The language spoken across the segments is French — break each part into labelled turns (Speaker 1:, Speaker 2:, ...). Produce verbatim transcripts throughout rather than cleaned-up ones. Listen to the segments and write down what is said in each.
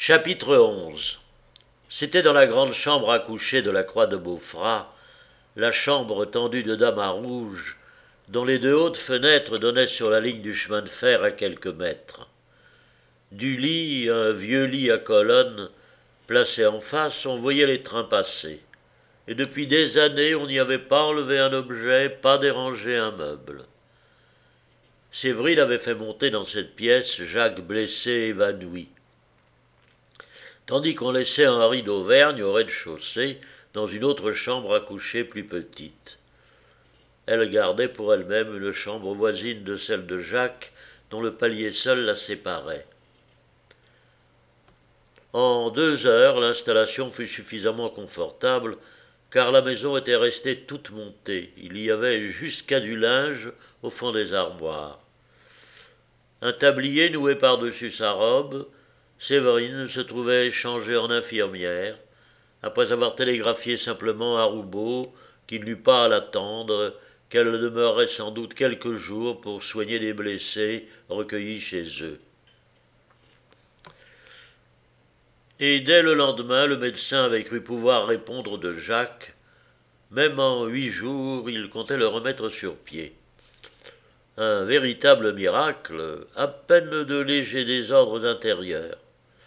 Speaker 1: Chapitre onze. C'était dans la grande chambre à coucher de la croix de Beaufrat, la chambre tendue de damas rouges, dont les deux hautes fenêtres donnaient sur la ligne du chemin de fer à quelques mètres. Du lit, un vieux lit à colonnes, placé en face, on voyait les trains passer. Et depuis des années, on n'y avait pas enlevé un objet, pas dérangé un meuble. Séverine avait fait monter dans cette pièce Jacques blessé et évanoui, tandis qu'on laissait Henri d'Auvergne au rez-de-chaussée, dans une autre chambre à coucher plus petite. Elle gardait pour elle-même une chambre voisine de celle de Jacques, dont le palier seul la séparait. En deux heures, l'installation fut suffisamment confortable, car la maison était restée toute montée. Il y avait jusqu'à du linge au fond des armoires. Un tablier noué par-dessus sa robe, Séverine se trouvait changée en infirmière, après avoir télégraphié simplement à Roubaud qu'il n'eût pas à l'attendre, qu'elle demeurerait sans doute quelques jours pour soigner des blessés recueillis chez eux. Et dès le lendemain, le médecin avait cru pouvoir répondre de Jacques. Même en huit jours, il comptait le remettre sur pied. Un véritable miracle, à peine de légers désordres intérieurs.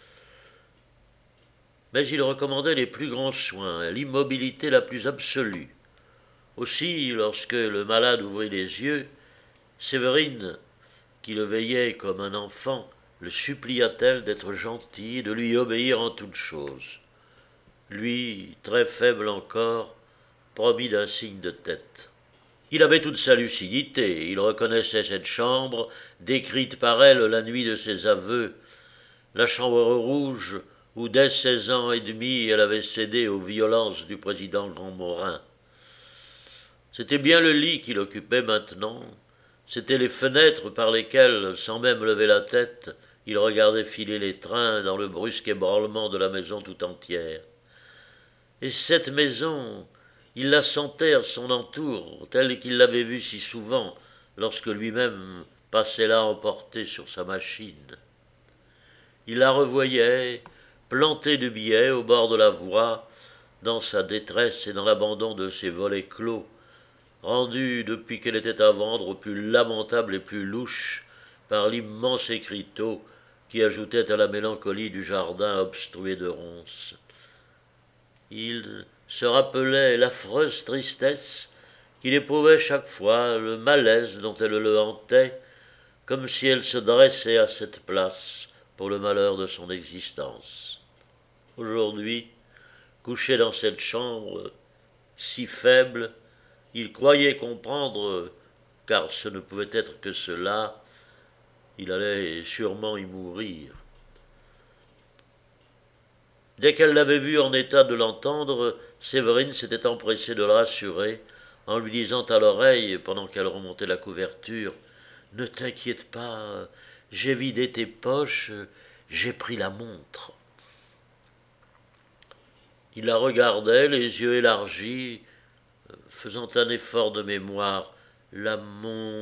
Speaker 1: Mais il recommandait les plus grands soins, l'immobilité la plus absolue. Aussi, lorsque le malade ouvrit les yeux, Séverine, qui le veillait comme un enfant, le supplia-t-elle d'être gentil, de lui obéir en toutes choses. Lui, très faible encore, promit d'un signe de tête. Il avait toute sa lucidité, il reconnaissait cette chambre, décrite par elle la nuit de ses aveux, la chambre rouge où dès seize ans et demi elle avait cédé aux violences du président Grandmorin. C'était bien le lit qu'il occupait maintenant, c'étaient les fenêtres par lesquelles, sans même lever la tête, il regardait filer les trains dans le brusque ébranlement de la maison tout entière. Et cette maison, il la sentait à son entour, telle qu'il l'avait vue si souvent, lorsque lui-même passait là emporté sur sa machine. Il la revoyait, plantée de billets au bord de la voie, dans sa détresse et dans l'abandon de ses volets clos, rendus depuis qu'elle était à vendre plus lamentable et plus louche par l'immense écriteau qui ajoutait à la mélancolie du jardin obstrué de ronces. Il se rappelait l'affreuse tristesse qu'il éprouvait chaque fois, le malaise dont elle le hantait, comme si elle se dressait à cette place pour le malheur de son existence. Aujourd'hui, couché dans cette chambre, si faible, il croyait comprendre, car ce ne pouvait être que cela, il allait sûrement y mourir. Dès qu'elle l'avait vu en état de l'entendre, Séverine s'était empressée de le rassurer, en lui disant à l'oreille, pendant qu'elle remontait la couverture, « Ne t'inquiète pas, j'ai vidé tes poches, j'ai pris la montre. » Il la regardait, les yeux élargis, faisant un effort de mémoire. « La montre... »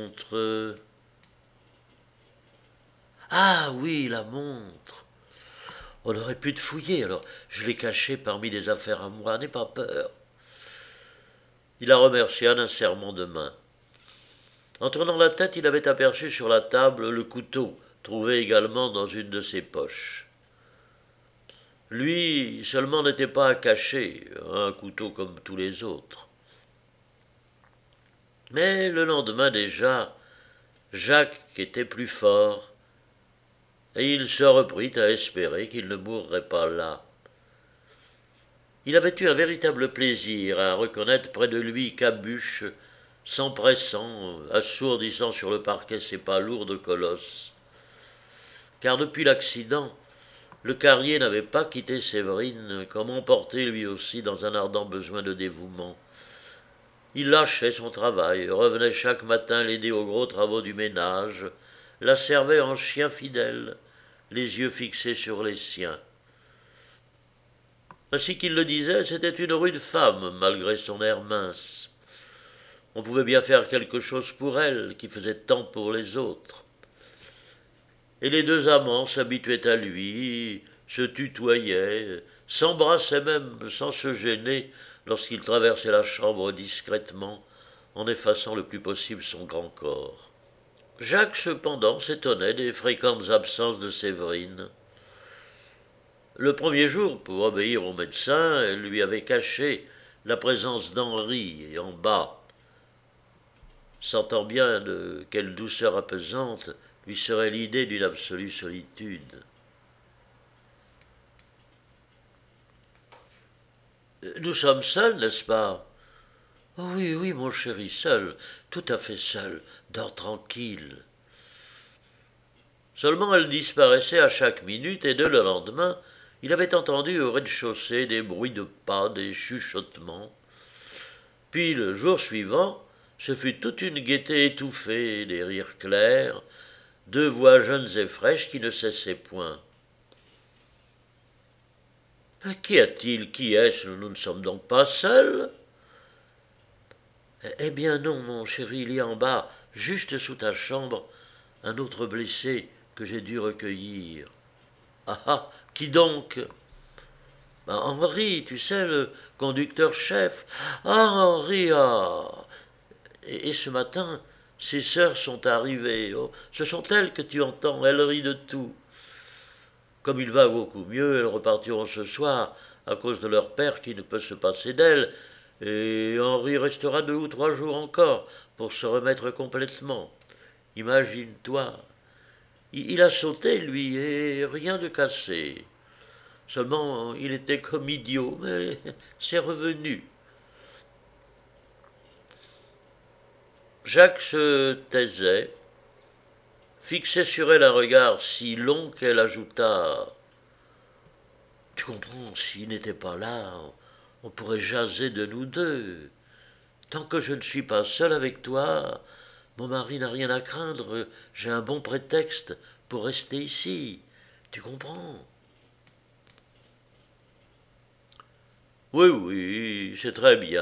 Speaker 1: « Ah oui, la montre. On aurait pu te fouiller, alors je l'ai cachée parmi des affaires à moi, n'aie pas peur. » Il la remercia d'un serrement de main. En tournant la tête, il avait aperçu sur la table le couteau, trouvé également dans une de ses poches. Lui seulement n'était pas à cacher, un couteau comme tous les autres. Mais le lendemain déjà, Jacques était plus fort, et il se reprit à espérer qu'il ne mourrait pas là. Il avait eu un véritable plaisir à reconnaître près de lui Cabuche, s'empressant, assourdissant sur le parquet ses pas lourds de colosse. Car depuis l'accident, le Carrier n'avait pas quitté Séverine, comme emporté lui aussi dans un ardent besoin de dévouement. Il lâchait son travail, revenait chaque matin l'aider aux gros travaux du ménage, la servait en chien fidèle, les yeux fixés sur les siens. Ainsi qu'il le disait, c'était une rude femme, malgré son air mince. On pouvait bien faire quelque chose pour elle, qui faisait tant pour les autres. Et les deux amants s'habituaient à lui, se tutoyaient, s'embrassaient même sans se gêner lorsqu'il traversait la chambre discrètement, en effaçant le plus possible son grand corps. Jacques, cependant, s'étonnait des fréquentes absences de Séverine. Le premier jour, pour obéir au médecin, elle lui avait caché la présence d'Henri en bas, sentant bien de quelle douceur apaisante lui serait l'idée d'une absolue solitude. « Nous sommes seuls, n'est-ce pas ?»« Oui, oui, mon chéri, seul, tout à fait seul, dors tranquille. » Seulement elle disparaissait à chaque minute, et dès le lendemain, il avait entendu au rez-de-chaussée des bruits de pas, des chuchotements. Puis le jour suivant, ce fut toute une gaieté étouffée, des rires clairs, deux voix jeunes et fraîches qui ne cessaient point. « Qu'y a-t-il? Qui est-ce? Nous ne sommes donc pas seuls ?»« Eh bien non, mon chéri, il y a en bas, juste sous ta chambre, un autre blessé que j'ai dû recueillir. »« Ah ah, qui donc ?»« Ben, Henri, tu sais, le conducteur-chef. »« Ah, Henri, ah !» Et, et ce matin, ses sœurs sont arrivées. Oh, ce sont elles que tu entends, elles rient de tout. Comme il va beaucoup mieux, elles repartiront ce soir à cause de leur père qui ne peut se passer d'elles, et Henri restera deux ou trois jours encore pour se remettre complètement. Imagine-toi. Il, il a sauté, lui, et rien de cassé. Seulement, il était comme idiot, mais c'est revenu. Jacques se taisait, fixait sur elle un regard si long qu'elle ajouta « Tu comprends, s'il n'était pas là, on pourrait jaser de nous deux. Tant que je ne suis pas seul avec toi, mon mari n'a rien à craindre, j'ai un bon prétexte pour rester ici. Tu comprends ?» « Oui, oui, c'est très bien. »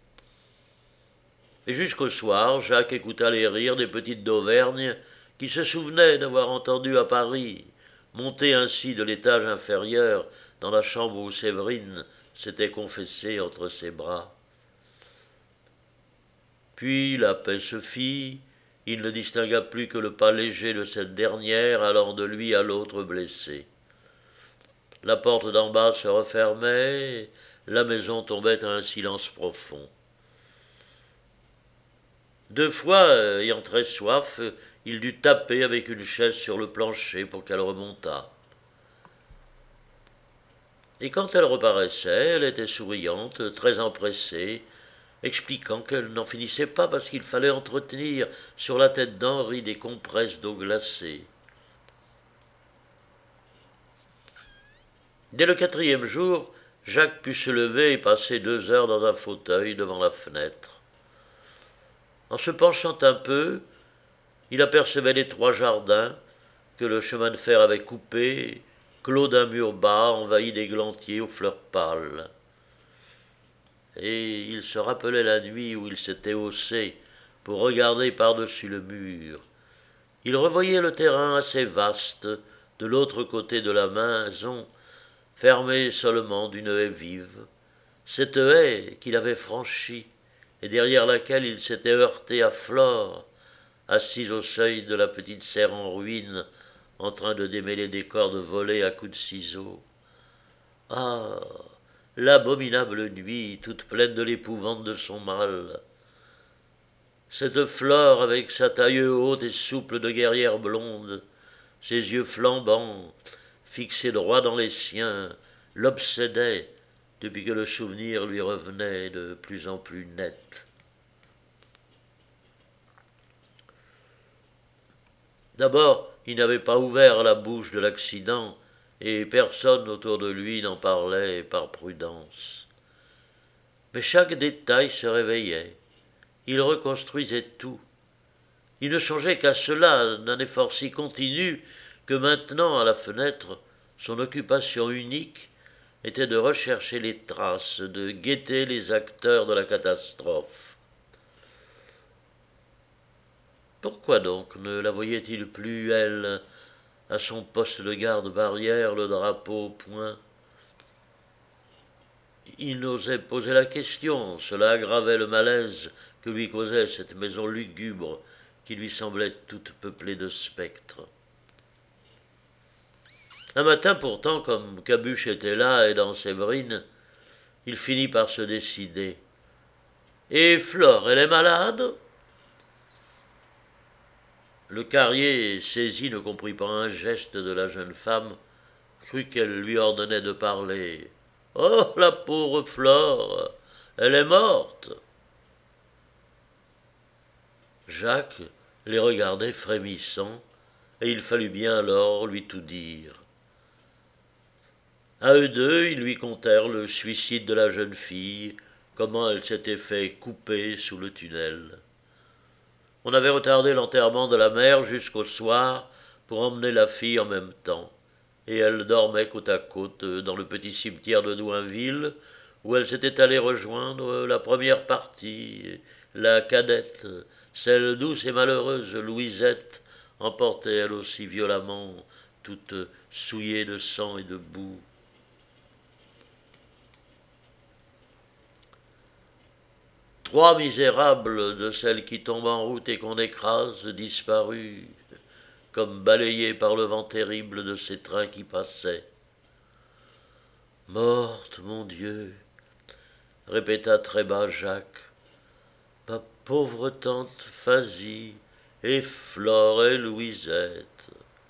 Speaker 1: Et jusqu'au soir, Jacques écouta les rires des petites d'Auvergne qui se souvenaient d'avoir entendu à Paris, monter ainsi de l'étage inférieur dans la chambre où Séverine s'était confessée entre ses bras. Puis la paix se fit, il ne distingua plus que le pas léger de cette dernière allant de lui à l'autre blessé. La porte d'en bas se refermait, la maison tombait à un silence profond. Deux fois, ayant très soif, il dut taper avec une chaise sur le plancher pour qu'elle remontât. Et quand elle reparaissait, elle était souriante, très empressée, expliquant qu'elle n'en finissait pas parce qu'il fallait entretenir sur la tête d'Henri des compresses d'eau glacée. Dès le quatrième jour, Jacques put se lever et passer deux heures dans un fauteuil devant la fenêtre. En se penchant un peu, il apercevait les trois jardins que le chemin de fer avait coupés, clos d'un mur bas envahi d'églantiers aux fleurs pâles. Et il se rappelait la nuit où il s'était haussé pour regarder par-dessus le mur. Il revoyait le terrain assez vaste de l'autre côté de la maison, fermé seulement d'une haie vive, cette haie qu'il avait franchie et derrière laquelle il s'était heurté à Flore, assise au seuil de la petite serre en ruine, en train de démêler des cordes volées à coups de ciseaux. Ah, l'abominable nuit, toute pleine de l'épouvante de son mal. Cette Flore, avec sa taille haute et souple de guerrière blonde, ses yeux flambants, fixés droit dans les siens, l'obsédait depuis que le souvenir lui revenait de plus en plus net. D'abord, il n'avait pas ouvert la bouche de l'accident, et personne autour de lui n'en parlait par prudence. Mais chaque détail se réveillait. Il reconstruisait tout. Il ne songeait qu'à cela, d'un effort si continu que maintenant, à la fenêtre, son occupation unique était de rechercher les traces, de guetter les acteurs de la catastrophe. Pourquoi donc ne la voyait-il plus, elle, à son poste de garde-barrière, le drapeau au poing. Il n'osait poser la question, cela aggravait le malaise que lui causait cette maison lugubre qui lui semblait toute peuplée de spectres. Un matin pourtant, comme Cabuche était là et dans Séverine, il finit par se décider. « Et Flore, elle est malade ?» Le carrier, saisi, ne comprit pas un geste de la jeune femme, crut qu'elle lui ordonnait de parler. « Oh, la pauvre Flore, elle est morte !» Jacques les regardait frémissant, et il fallut bien alors lui tout dire. À eux deux, ils lui contèrent le suicide de la jeune fille, comment elle s'était fait couper sous le tunnel. On avait retardé l'enterrement de la mère jusqu'au soir pour emmener la fille en même temps, et elle dormait côte à côte dans le petit cimetière de Douinville, où elle s'était allée rejoindre la première partie, la cadette, celle douce et malheureuse Louisette, emportée elle aussi violemment, toute souillée de sang et de boue. Trois misérables de celles qui tombent en route et qu'on écrase, disparus, comme balayés par le vent terrible de ces trains qui passaient. « Morte, mon Dieu !» répéta très bas Jacques. « Ma pauvre tante Fasie et Flore et Louisette. »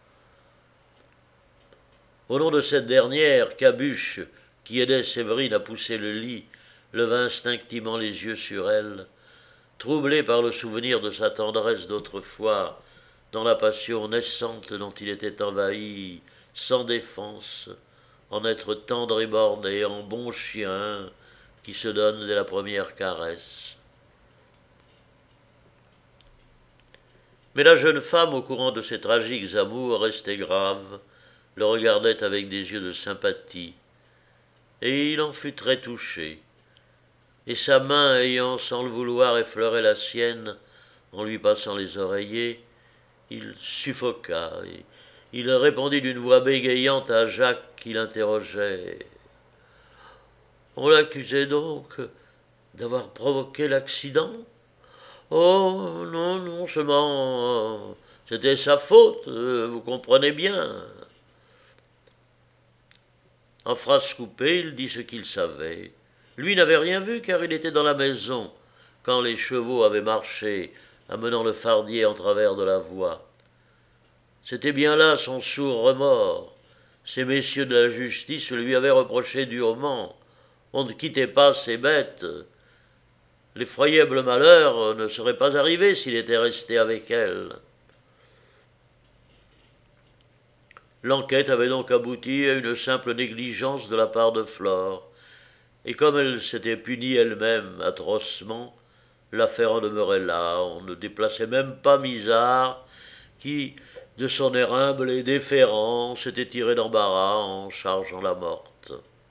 Speaker 1: Au nom de cette dernière, Cabuche, qui aidait Séverine à pousser le lit, leva instinctivement les yeux sur elle, troublé par le souvenir de sa tendresse d'autrefois, dans la passion naissante dont il était envahi, sans défense, en être tendre et borné, en bon chien qui se donne dès la première caresse. Mais la jeune femme, au courant de ces tragiques amours, restait grave, le regardait avec des yeux de sympathie, et il en fut très touché. Et sa main ayant sans le vouloir effleuré la sienne en lui passant les oreillers, il suffoqua et il répondit d'une voix bégayante à Jacques qui l'interrogeait. « On l'accusait donc d'avoir provoqué l'accident ? » ?»« Oh, non, non, seulement c'était sa faute, vous comprenez bien. » En phrases coupées, il dit ce qu'il savait. Lui n'avait rien vu car il était dans la maison quand les chevaux avaient marché, amenant le fardier en travers de la voie. C'était bien là son sourd remords. Ces messieurs de la justice lui avaient reproché durement. On ne quittait pas ces bêtes. L'effroyable malheur ne serait pas arrivé s'il était resté avec elles. L'enquête avait donc abouti à une simple négligence de la part de Flore. Et comme elle s'était punie elle-même atrocement, l'affaire en demeurait là. On ne déplaçait même pas Misard, qui, de son air humble et déférent, s'était tiré d'embarras en chargeant la morte.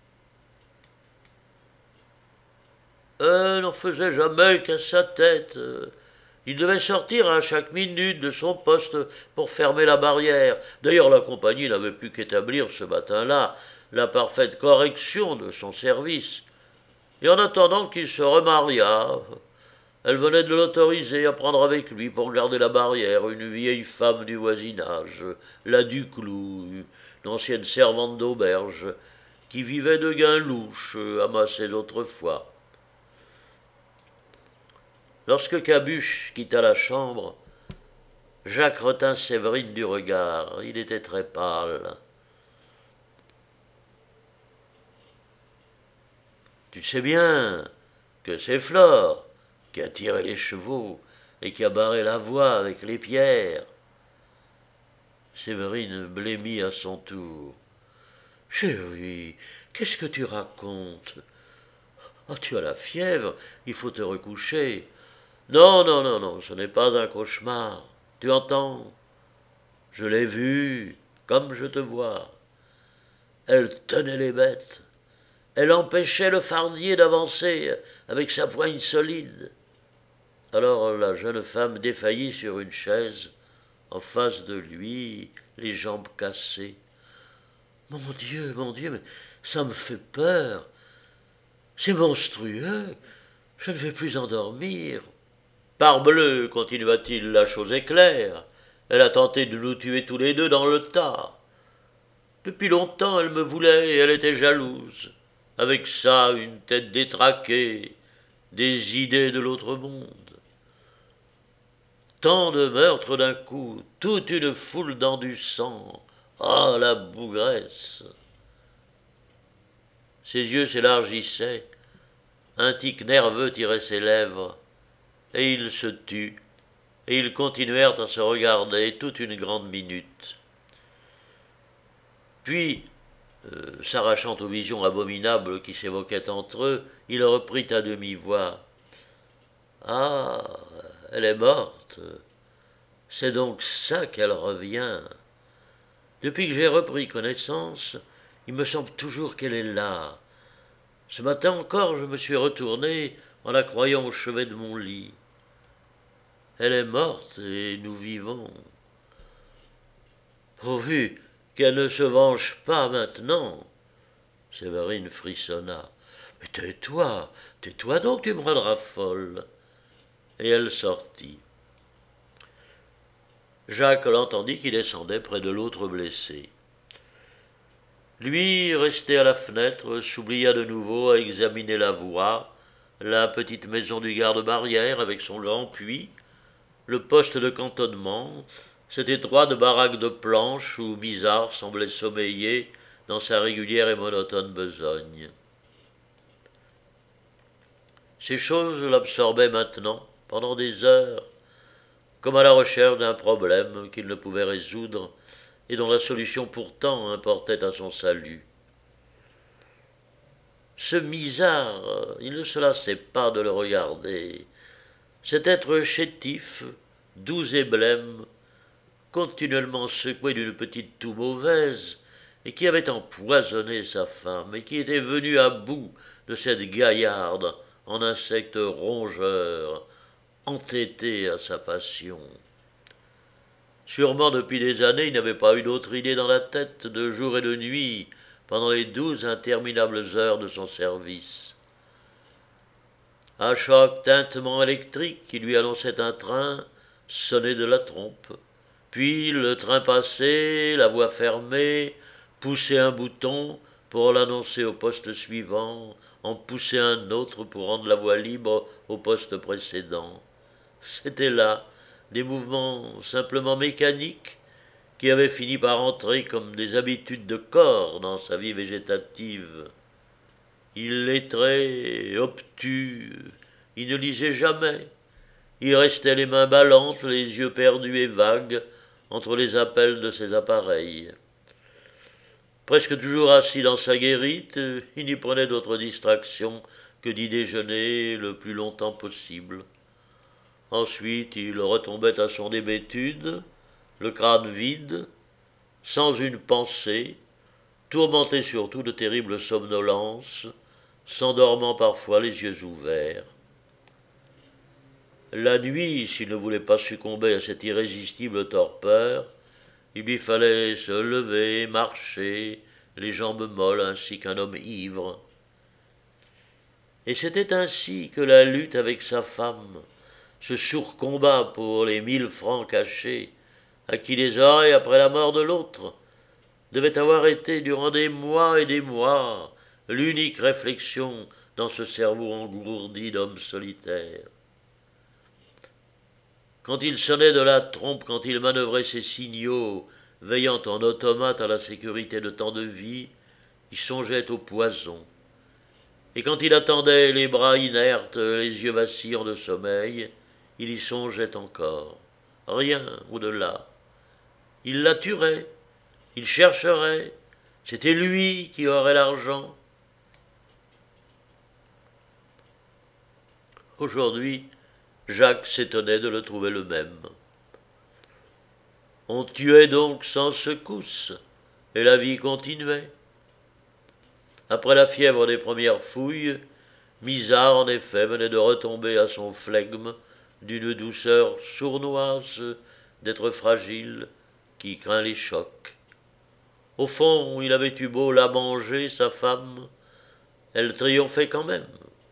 Speaker 1: Elle n'en faisait jamais qu'à sa tête. Il devait sortir à chaque minute de son poste pour fermer la barrière. D'ailleurs, la compagnie n'avait pu qu'établir ce matin-là la parfaite correction de son service. Et en attendant qu'il se remariât, elle venait de l'autoriser à prendre avec lui pour garder la barrière une vieille femme du voisinage, la Duclou, une ancienne servante d'auberge, qui vivait de gains louches amassés autrefois. Lorsque Cabuche quitta la chambre, Jacques retint Séverine du regard. Il était très pâle. « Tu sais bien que c'est Flore qui a tiré les chevaux et qui a barré la voie avec les pierres. » Séverine blêmit à son tour. « Chérie, qu'est-ce que tu racontes ? Oh, tu as la fièvre, il faut te recoucher. » « Non, non, non, non, ce n'est pas un cauchemar. Tu entends ? Je l'ai vue, comme je te vois. Elle tenait les bêtes. Elle empêchait le fardier d'avancer avec sa poigne solide. » Alors la jeune femme défaillit sur une chaise en face de lui, les jambes cassées. Mon Dieu, mon Dieu, mais ça me fait peur. C'est monstrueux. Je ne vais plus endormir. Parbleu, continua-t-il, la chose est claire. Elle a tenté de nous tuer tous les deux dans le tas. Depuis longtemps, elle me voulait et elle était jalouse. Avec ça, une tête détraquée, des idées de l'autre monde. Tant de meurtres d'un coup, toute une foule dans du sang. Ah, la bougresse! Ses yeux s'élargissaient, un tic nerveux tirait ses lèvres, et il se tut, et ils continuèrent à se regarder toute une grande minute. Puis, euh, s'arrachant aux visions abominables qui s'évoquaient entre eux, il reprit à demi-voix. « Ah, elle est morte. C'est donc ça qu'elle revient. Depuis que j'ai repris connaissance, il me semble toujours qu'elle est là. Ce matin encore, je me suis retourné en la croyant au chevet de mon lit. Elle est morte et nous vivons. Pourvu qu'elle ne se venge pas maintenant. » Séverine frissonna. « Mais tais-toi, tais-toi donc, tu me rendras folle. » Et elle sortit. Jacques l'entendit qui descendait près de l'autre blessé. Lui, resté à la fenêtre, s'oublia de nouveau à examiner la voie, la petite maison du garde-barrière avec son grand puits, le poste de cantonnement, cette étroite baraque de planches où Misard semblait sommeiller dans sa régulière et monotone besogne. Ces choses l'absorbaient maintenant, pendant des heures, comme à la recherche d'un problème qu'il ne pouvait résoudre et dont la solution pourtant importait à son salut. Ce Misard, il ne se lassait pas de le regarder. Cet être chétif, doux et blême, continuellement secoué d'une petite toux mauvaise, et qui avait empoisonné sa femme, et qui était venu à bout de cette gaillarde en insecte rongeur, entêté à sa passion. Sûrement depuis des années, il n'avait pas eu d'autre idée dans la tête, de jour et de nuit, pendant les douze interminables heures de son service. Un choc tintement électrique qui lui annonçait un train sonnait de la trompe. Puis le train passé, la voie fermée, poussait un bouton pour l'annoncer au poste suivant, en pousser un autre pour rendre la voie libre au poste précédent. C'était là des mouvements simplement mécaniques qui avaient fini par entrer comme des habitudes de corps dans sa vie végétative. Il lettrait, obtus, il ne lisait jamais. Il restait les mains ballantes, les yeux perdus et vagues entre les appels de ses appareils. Presque toujours assis dans sa guérite, il n'y prenait d'autre distraction que d'y déjeuner le plus longtemps possible. Ensuite, il retombait à son hébétude, le crâne vide, sans une pensée, tourmenté surtout de terribles somnolences, s'endormant parfois les yeux ouverts. La nuit, s'il ne voulait pas succomber à cette irrésistible torpeur, il lui fallait se lever, marcher, les jambes molles ainsi qu'un homme ivre. Et c'était ainsi que la lutte avec sa femme, ce sourd combat pour les mille francs cachés, à qui les oreilles après la mort de l'autre, devait avoir été durant des mois et des mois l'unique réflexion dans ce cerveau engourdi d'homme solitaire. Quand il sonnait de la trompe, quand il manœuvrait ses signaux, veillant en automate à la sécurité de tant de vies, il songeait au poison. Et quand il attendait les bras inertes, les yeux vacillants de sommeil, il y songeait encore. Rien au-delà. Il la tuerait, il chercherait, c'était lui qui aurait l'argent. Aujourd'hui, Jacques s'étonnait de le trouver le même. On tuait donc sans secousse, et la vie continuait. Après la fièvre des premières fouilles, Misard, en effet, venait de retomber à son flegme d'une douceur sournoise d'être fragile, qui craint les chocs. Au fond, il avait eu beau la manger, sa femme, elle triomphait quand même.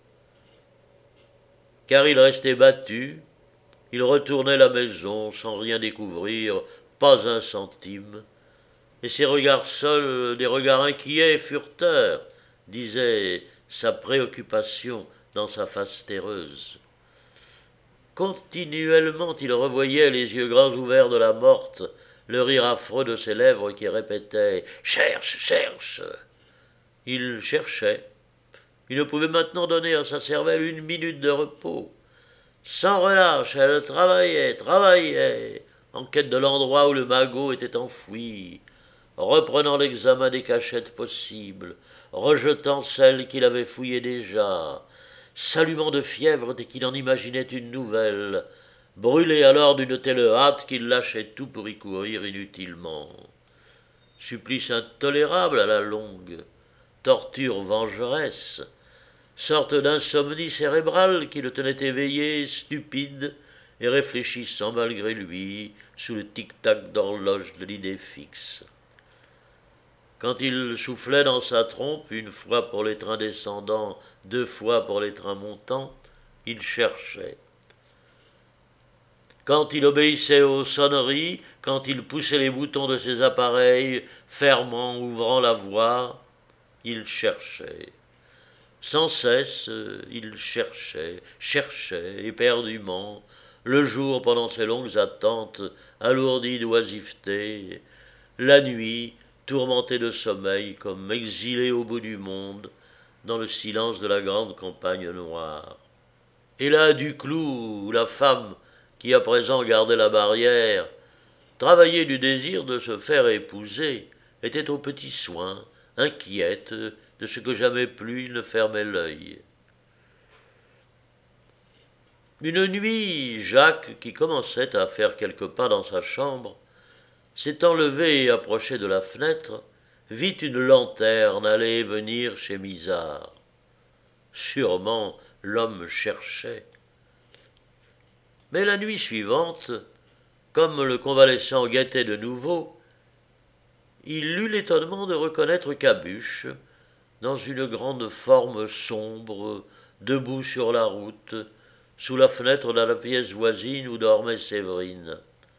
Speaker 1: Car il restait battu, il retournait la maison sans rien découvrir, pas un centime, et ses regards seuls, des regards inquiets, furteurs, disait sa préoccupation dans sa face terreuse. Continuellement il revoyait les yeux grands ouverts de la morte, le rire affreux de ses lèvres qui répétaient « Cherche, cherche !» Il cherchait. Il ne pouvait maintenant donner à sa cervelle une minute de repos. Sans relâche, elle travaillait, travaillait, en quête de l'endroit où le magot était enfoui, reprenant l'examen des cachettes possibles, rejetant celles qu'il avait fouillées déjà, s'allumant de fièvre dès qu'il en imaginait une nouvelle, brûlé alors d'une telle hâte qu'il lâchait tout pour y courir inutilement. Supplice intolérable à la longue, torture vengeresse, sorte d'insomnie cérébrale qui le tenait éveillé, stupide, et réfléchissant malgré lui sous le tic-tac d'horloge de l'idée fixe. Quand il soufflait dans sa trompe, une fois pour les trains descendants, deux fois pour les trains montants, il cherchait. Quand il obéissait aux sonneries, quand il poussait les boutons de ses appareils, fermant, ouvrant la voie, il cherchait. Sans cesse, il cherchait, cherchait, éperdument, le jour pendant ses longues attentes, alourdi d'oisiveté, la nuit, tourmenté de sommeil, comme exilé au bout du monde, dans le silence de la grande campagne noire. Et là, Duclou, la femme qui à présent gardait la barrière, travaillée du désir de se faire épouser, était aux petits soins, inquiète de ce que jamais plus il ne fermait l'œil. Une nuit, Jacques, qui commençait à faire quelques pas dans sa chambre, s'étant levé et approché de la fenêtre, vit une lanterne aller et venir chez Misard. Sûrement l'homme cherchait. Mais la nuit suivante, comme le convalescent guettait de nouveau, il eut l'étonnement de reconnaître Cabuche, dans une grande forme sombre, debout sur la route, sous la fenêtre de la pièce voisine où dormait Séverine.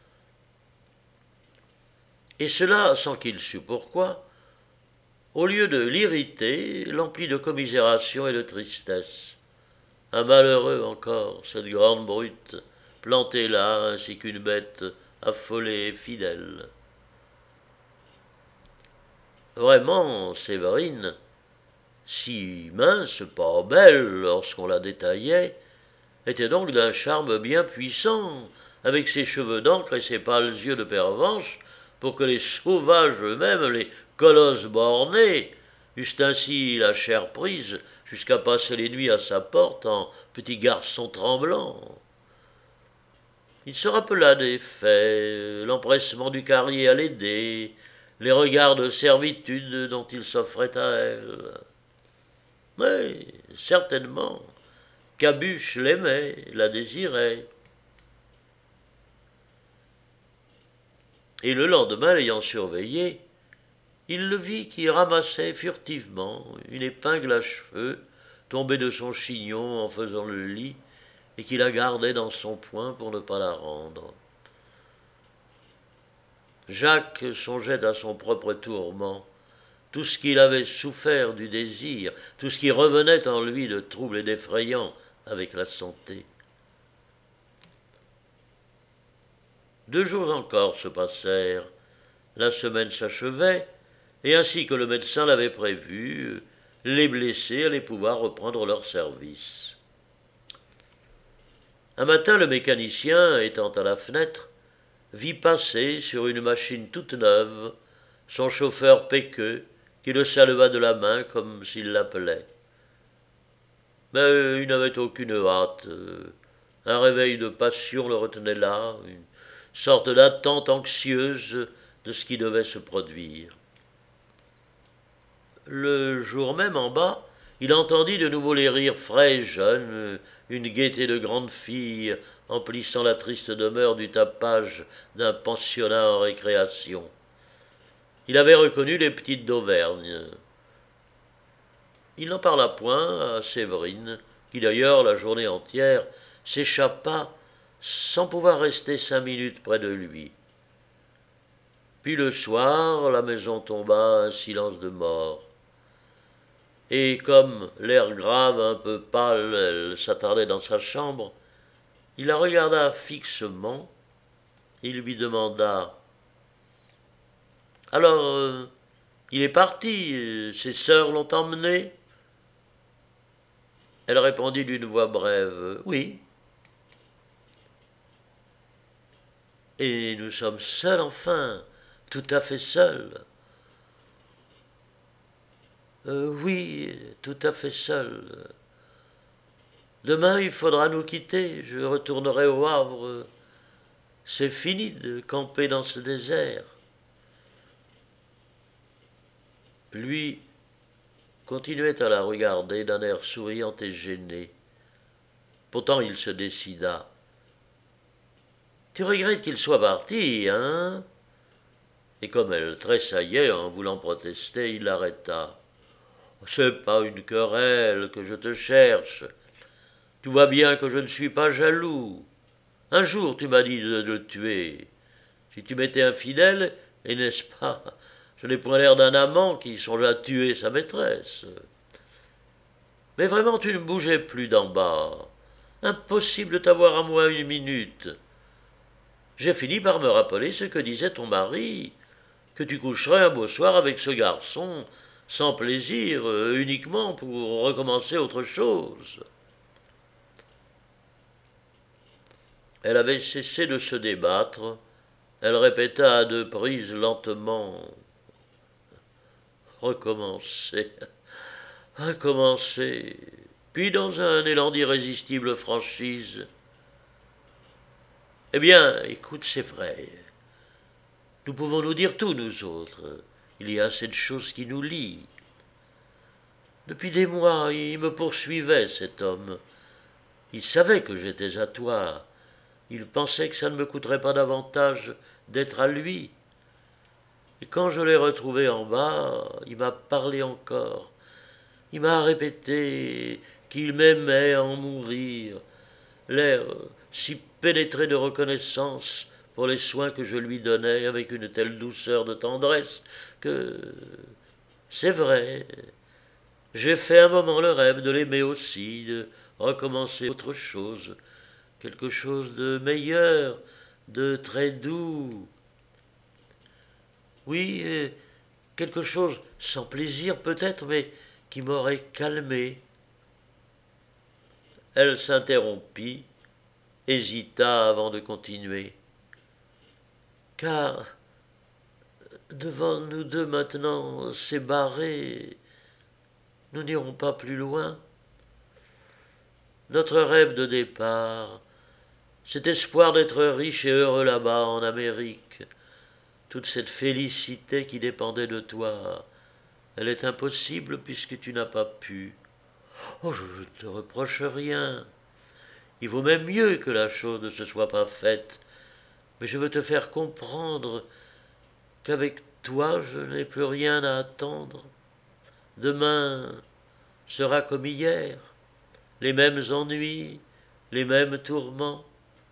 Speaker 1: Et cela, sans qu'il sût pourquoi, au lieu de l'irriter, l'emplit de commisération et de tristesse. Un malheureux encore, cette grande brute, plantée là, ainsi qu'une bête affolée et fidèle. Vraiment, Séverine, si mince, pas belle lorsqu'on la détaillait, était donc d'un charme bien puissant, avec ses cheveux d'encre et ses pâles yeux de pervenche, pour que les sauvages eux-mêmes, les colosses bornés, eussent ainsi la chair prise jusqu'à passer les nuits à sa porte en petits garçons tremblants. Il se rappela des faits, l'empressement du carrier à l'aider, les regards de servitude dont il s'offrait à elle. Mais, certainement, Cabuche l'aimait, la désirait. Et le lendemain, l'ayant surveillé, il le vit qui ramassait furtivement une épingle à cheveux tombée de son chignon en faisant le lit et qui la gardait dans son poing pour ne pas la rendre. Jacques songeait à son propre tourment, tout ce qu'il avait souffert du désir, tout ce qui revenait en lui de trouble et d'effrayant avec la santé. Deux jours encore se passèrent, la semaine s'achevait, et ainsi que le médecin l'avait prévu, les blessés allaient pouvoir reprendre leur service. Un matin, le mécanicien, étant à la fenêtre, vit passer sur une machine toute neuve son chauffeur Péqueux, qui le salua de la main comme s'il l'appelait. Mais il n'avait aucune hâte. Un réveil de passion le retenait là, une sorte d'attente anxieuse de ce qui devait se produire. Le jour même, en bas, il entendit de nouveau les rires frais et jeunes, une gaieté de grande fille emplissant la triste demeure du tapage d'un pensionnat en récréation. Il avait reconnu les petites d'Auvergne. Il n'en parla point à Séverine, qui d'ailleurs, la journée entière, s'échappa sans pouvoir rester cinq minutes près de lui. Puis le soir, la maison tomba un silence de mort. Et comme, l'air grave, un peu pâle, elle s'attardait dans sa chambre, il la regarda fixement et lui demanda « Alors, euh, il est parti, ses sœurs l'ont emmené ?» Elle répondit d'une voix brève « Oui. » « Et nous sommes seuls enfin, tout à fait seuls. » Euh, oui, tout à fait seul. Demain, il faudra nous quitter. Je retournerai au Havre. C'est fini de camper dans ce désert. Lui continuait à la regarder d'un air souriant et gêné. Pourtant, il se décida. « Tu regrettes qu'il soit parti, hein ?» Et comme elle tressaillait en voulant protester, il l'arrêta. « C'est pas une querelle que je te cherche. Tu vois bien que je ne suis pas jaloux. Un jour, tu m'as dit de le tuer. Si tu m'étais infidèle, et n'est-ce pas, je n'ai point l'air d'un amant qui songe à tuer sa maîtresse. Mais vraiment, tu ne bougeais plus d'en bas. Impossible de t'avoir à moi une minute. J'ai fini par me rappeler ce que disait ton mari, que tu coucherais un beau soir avec ce garçon, sans plaisir, euh, uniquement pour recommencer autre chose. » Elle avait cessé de se débattre. Elle répéta à deux prises lentement « Recommencer, recommencer », puis dans un élan d'irrésistible franchise « Eh bien, écoute, c'est vrai. Nous pouvons nous dire tout, nous autres. Il y a assez de choses qui nous lient. Depuis des mois, il me poursuivait, cet homme. Il savait que j'étais à toi. Il pensait que ça ne me coûterait pas davantage d'être à lui. Et quand je l'ai retrouvé en bas, il m'a parlé encore. Il m'a répété qu'il m'aimait à en mourir, l'air si pénétré de reconnaissance pour les soins que je lui donnais avec une telle douceur de tendresse que, c'est vrai, j'ai fait un moment le rêve de l'aimer aussi, de recommencer autre chose, quelque chose de meilleur, de très doux. Oui, quelque chose sans plaisir peut-être, mais qui m'aurait calmé. Elle s'interrompit, hésita avant de continuer. Car, devant nous deux maintenant, c'est barré, nous n'irons pas plus loin. Notre rêve de départ, cet espoir d'être riche et heureux là-bas en Amérique, toute cette félicité qui dépendait de toi, elle est impossible puisque tu n'as pas pu. Oh, je ne te reproche rien. Il vaut même mieux que la chose ne se soit pas faite, mais je veux te faire comprendre qu'avec toi je n'ai plus rien à attendre. Demain sera comme hier, les mêmes ennuis, les mêmes tourments.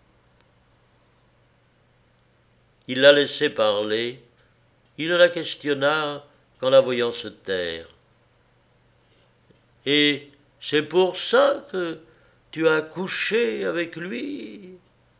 Speaker 1: Il la laissait parler, il la questionna qu'en la voyant se taire. « Et c'est pour ça que tu as couché avec lui ?»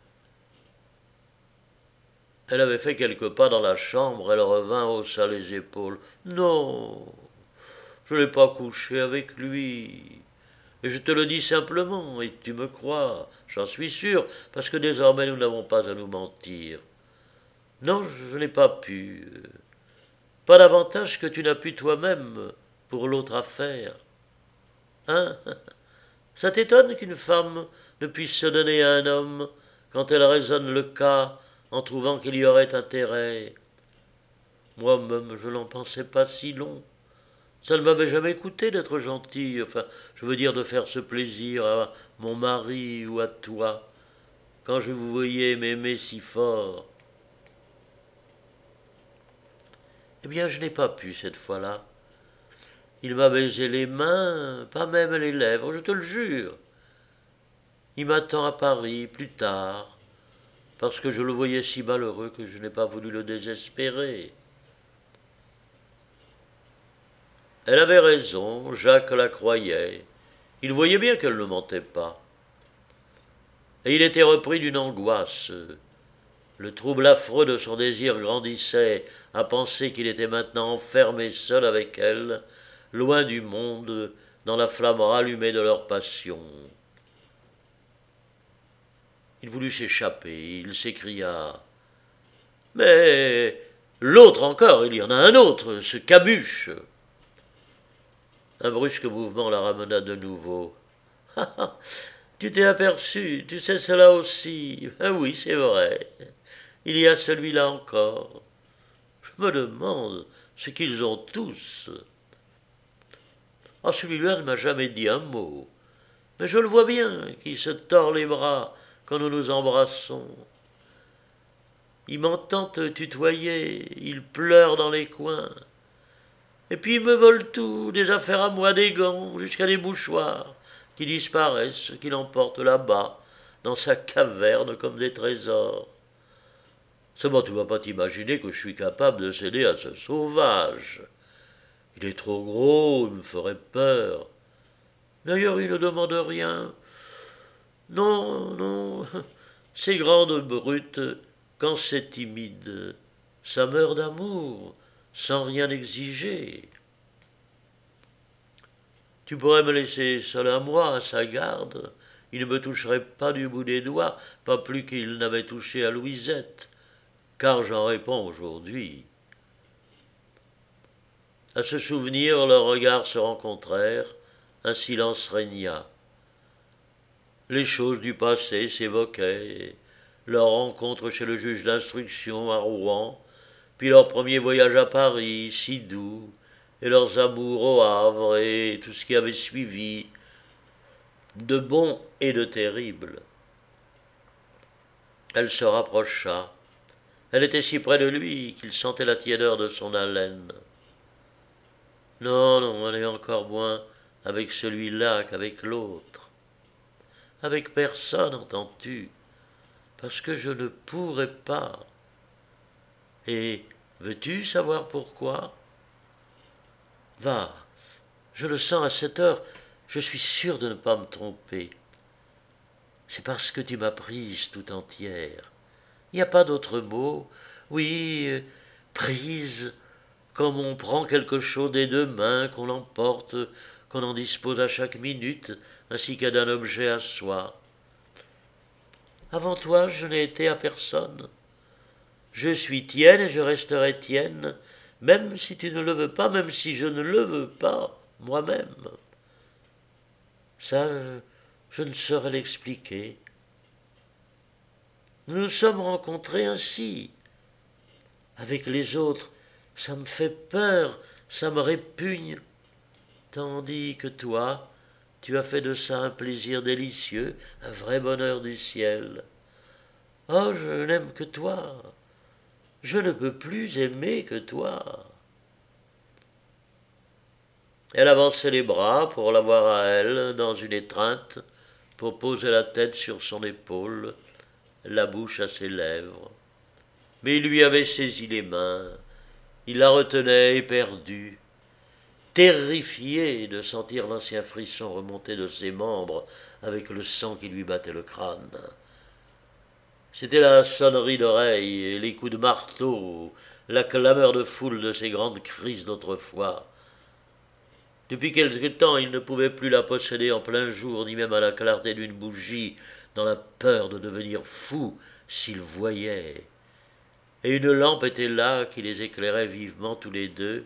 Speaker 1: Elle avait fait quelques pas dans la chambre, elle revint, haussa les épaules. « Non, je n'ai pas couché avec lui. Et je te le dis simplement, et tu me crois, j'en suis sûr, parce que désormais nous n'avons pas à nous mentir. Non, je n'ai pas pu. Pas davantage que tu n'as pu toi-même pour l'autre affaire. Hein? Ça t'étonne qu'une femme ne puisse se donner à un homme quand elle raisonne le cas en trouvant qu'il y aurait intérêt. Moi-même, je n'en pensais pas si long. Ça ne m'avait jamais coûté d'être gentil, enfin, je veux dire de faire ce plaisir à mon mari ou à toi, quand je vous voyais m'aimer si fort. Eh bien, je n'ai pas pu cette fois-là. Il m'a baisé les mains, pas même les lèvres, je te le jure. Il m'attend à Paris plus tard, parce que je le voyais si malheureux que je n'ai pas voulu le désespérer. Elle avait raison, Jacques la croyait. Il voyait bien qu'elle ne mentait pas. Et il était repris d'une angoisse. Le trouble affreux de son désir grandissait à penser qu'il était maintenant enfermé seul avec elle, loin du monde, dans la flamme rallumée de leur passion. Il voulut s'échapper, il s'écria « Mais l'autre encore, il y en a un autre, ce Cabuche !» Un brusque mouvement la ramena de nouveau. « Ah ah, tu t'es aperçu, tu sais cela aussi. Ah oui, c'est vrai. Il y a celui-là encore. Je me demande ce qu'ils ont tous. Ah, celui-là ne m'a jamais dit un mot. Mais je le vois bien, qui se tord les bras quand nous nous embrassons. Il m'entend te tutoyer, il pleure dans les coins. Et puis il me vole tout, des affaires à moi, des gants, jusqu'à des mouchoirs, qui disparaissent, qu'il emporte là-bas, dans sa caverne comme des trésors. Seulement tu ne vas pas t'imaginer que je suis capable de céder à ce sauvage. Il est trop gros, il me ferait peur. D'ailleurs, il ne demande rien. Non, non, ces grandes brutes, quand c'est timide, ça meurt d'amour, sans rien exiger. Tu pourrais me laisser seul à moi, à sa garde. Il ne me toucherait pas du bout des doigts, pas plus qu'il n'avait touché à Louisette, car j'en réponds aujourd'hui. À ce souvenir, leurs regards se rencontrèrent, un silence régna. Les choses du passé s'évoquaient, leur rencontre chez le juge d'instruction à Rouen, puis leur premier voyage à Paris, si doux, et leurs amours au Havre, et tout ce qui avait suivi, de bon et de terrible. Elle se rapprocha. Elle était si près de lui qu'il sentait la tiédeur de son haleine. Non, non, elle est encore moins avec celui-là qu'avec l'autre. Avec personne, entends-tu, parce que je ne pourrais pas. Et veux-tu savoir pourquoi? Va, je le sens à cette heure, je suis sûr de ne pas me tromper. C'est parce que tu m'as prise tout entière. Il n'y a pas d'autre mot. Oui, prise, comme on prend quelque chose des deux mains, qu'on l'emporte, qu'on en dispose à chaque minute, ainsi qu'à d'un objet à soi. Avant toi, je n'ai été à personne. Je suis tienne et je resterai tienne, même si tu ne le veux pas, même si je ne le veux pas moi-même. Ça, je ne saurais l'expliquer. Nous nous sommes rencontrés ainsi. Avec les autres, ça me fait peur, ça me répugne, tandis que toi, tu as fait de ça un plaisir délicieux, un vrai bonheur du ciel. Oh, je n'aime que toi. Je ne peux plus aimer que toi. Elle avançait les bras pour l'avoir à elle, dans une étreinte, pour poser la tête sur son épaule, la bouche à ses lèvres. Mais il lui avait saisi les mains, il la retenait éperdue, terrifié de sentir l'ancien frisson remonter de ses membres avec le sang qui lui battait le crâne. C'était la sonnerie d'oreille, les coups de marteau, la clameur de foule de ces grandes crises d'autrefois. Depuis quelque temps, il ne pouvait plus la posséder en plein jour, ni même à la clarté d'une bougie, dans la peur de devenir fou s'il voyait. Et une lampe était là qui les éclairait vivement tous les deux.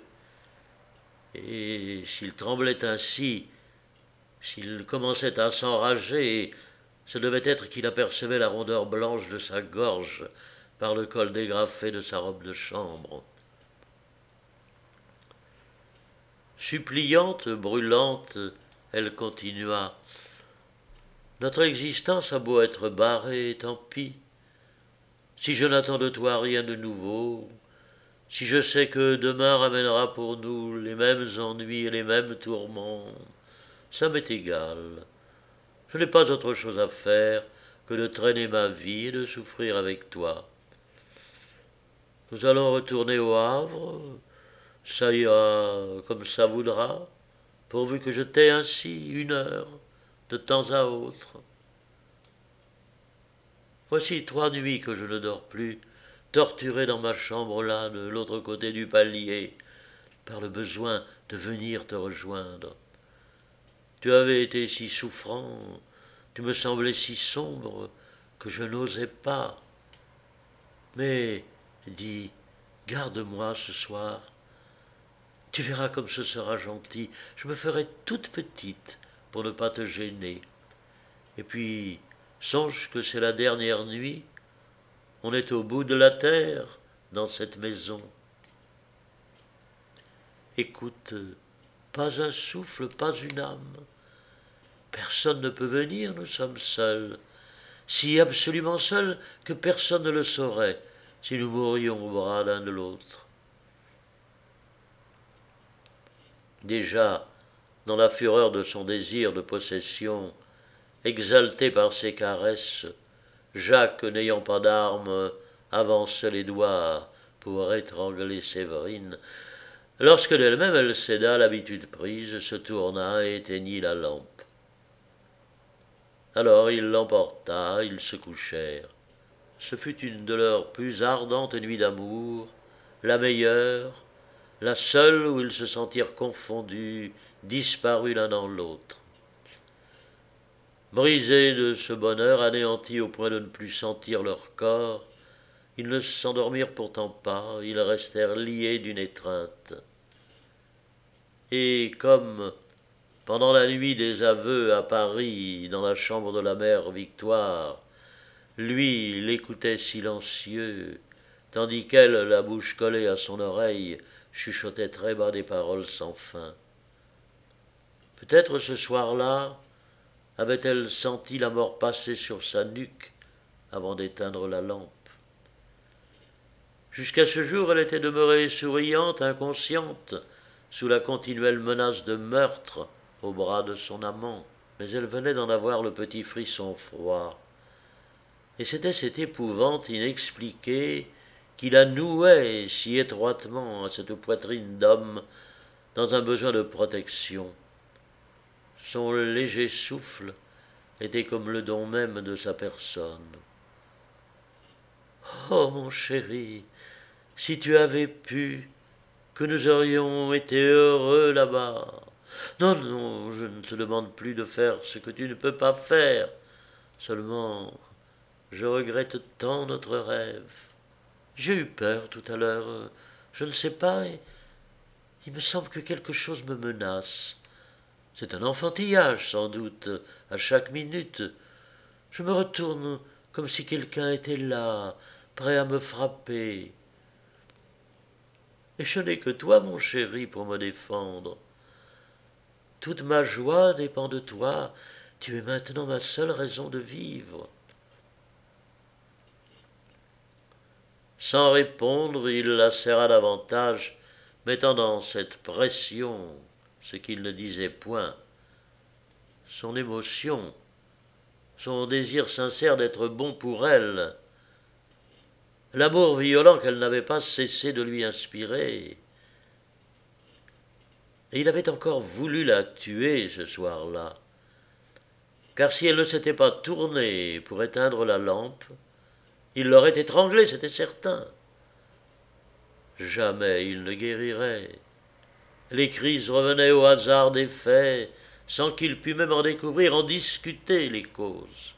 Speaker 1: Et s'il tremblait ainsi, s'il commençait à s'enrager, ce devait être qu'il apercevait la rondeur blanche de sa gorge par le col dégrafé de sa robe de chambre. Suppliante, brûlante, elle continua. Notre existence a beau être barrée, tant pis. Si je n'attends de toi rien de nouveau, si je sais que demain ramènera pour nous les mêmes ennuis et les mêmes tourments, ça m'est égal. Je n'ai pas autre chose à faire que de traîner ma vie et de souffrir avec toi. Nous allons retourner au Havre, ça ira comme ça voudra, pourvu que je t'aie ainsi une heure, de temps à autre. Voici trois nuits que je ne dors plus, torturé dans ma chambre là, de l'autre côté du palier, par le besoin de venir te rejoindre. Tu avais été si souffrant, tu me semblais si sombre, que je n'osais pas. Mais, dis, garde-moi ce soir. Tu verras comme ce sera gentil. Je me ferai toute petite pour ne pas te gêner. Et puis, songe que c'est la dernière nuit. On est au bout de la terre, dans cette maison. Écoute, pas un souffle, pas une âme. Personne ne peut venir, nous sommes seuls. Si absolument seuls que personne ne le saurait si nous mourions au bras l'un de l'autre. Déjà, dans la fureur de son désir de possession, exalté par ses caresses, Jacques, n'ayant pas d'armes, avance les doigts pour étrangler Séverine, lorsque d'elle-même elle céda l'habitude prise, se tourna et éteignit la lampe. Alors il l'emporta, ils se couchèrent. Ce fut une de leurs plus ardentes nuits d'amour, la meilleure, la seule où ils se sentirent confondus, disparus l'un dans l'autre. Brisés de ce bonheur, anéantis au point de ne plus sentir leur corps, ils ne s'endormirent pourtant pas, ils restèrent liés d'une étreinte. Et comme, pendant la nuit des aveux à Paris, dans la chambre de la mère Victoire, lui l'écoutait silencieux, tandis qu'elle, la bouche collée à son oreille, chuchotait très bas des paroles sans fin. Peut-être ce soir-là avait-elle senti la mort passer sur sa nuque avant d'éteindre la lampe. Jusqu'à ce jour, elle était demeurée souriante, inconsciente, sous la continuelle menace de meurtre au bras de son amant. Mais elle venait d'en avoir le petit frisson froid. Et c'était cette épouvante inexpliquée qui la nouait si étroitement à cette poitrine d'homme dans un besoin de protection. Son léger souffle était comme le don même de sa personne. « Oh, mon chéri, si tu avais pu, que nous aurions été heureux là-bas. Non, non, je ne te demande plus de faire ce que tu ne peux pas faire. Seulement, je regrette tant notre rêve. J'ai eu peur tout à l'heure, je ne sais pas, et il me semble que quelque chose me menace. C'est un enfantillage, sans doute, à chaque minute. Je me retourne comme si quelqu'un était là, prêt à me frapper. Et je n'ai que toi, mon chéri, pour me défendre. Toute ma joie dépend de toi. Tu es maintenant ma seule raison de vivre. » Sans répondre, il la serra davantage, mettant dans cette pression ce qu'il ne disait point. Son émotion, son désir sincère d'être bon pour elle, l'amour violent qu'elle n'avait pas cessé de lui inspirer. Et il avait encore voulu la tuer ce soir-là, car si elle ne s'était pas tournée pour éteindre la lampe, il l'aurait étranglée, c'était certain. Jamais il ne guérirait. Les crises revenaient au hasard des faits, sans qu'il pût même en découvrir, en discuter les causes.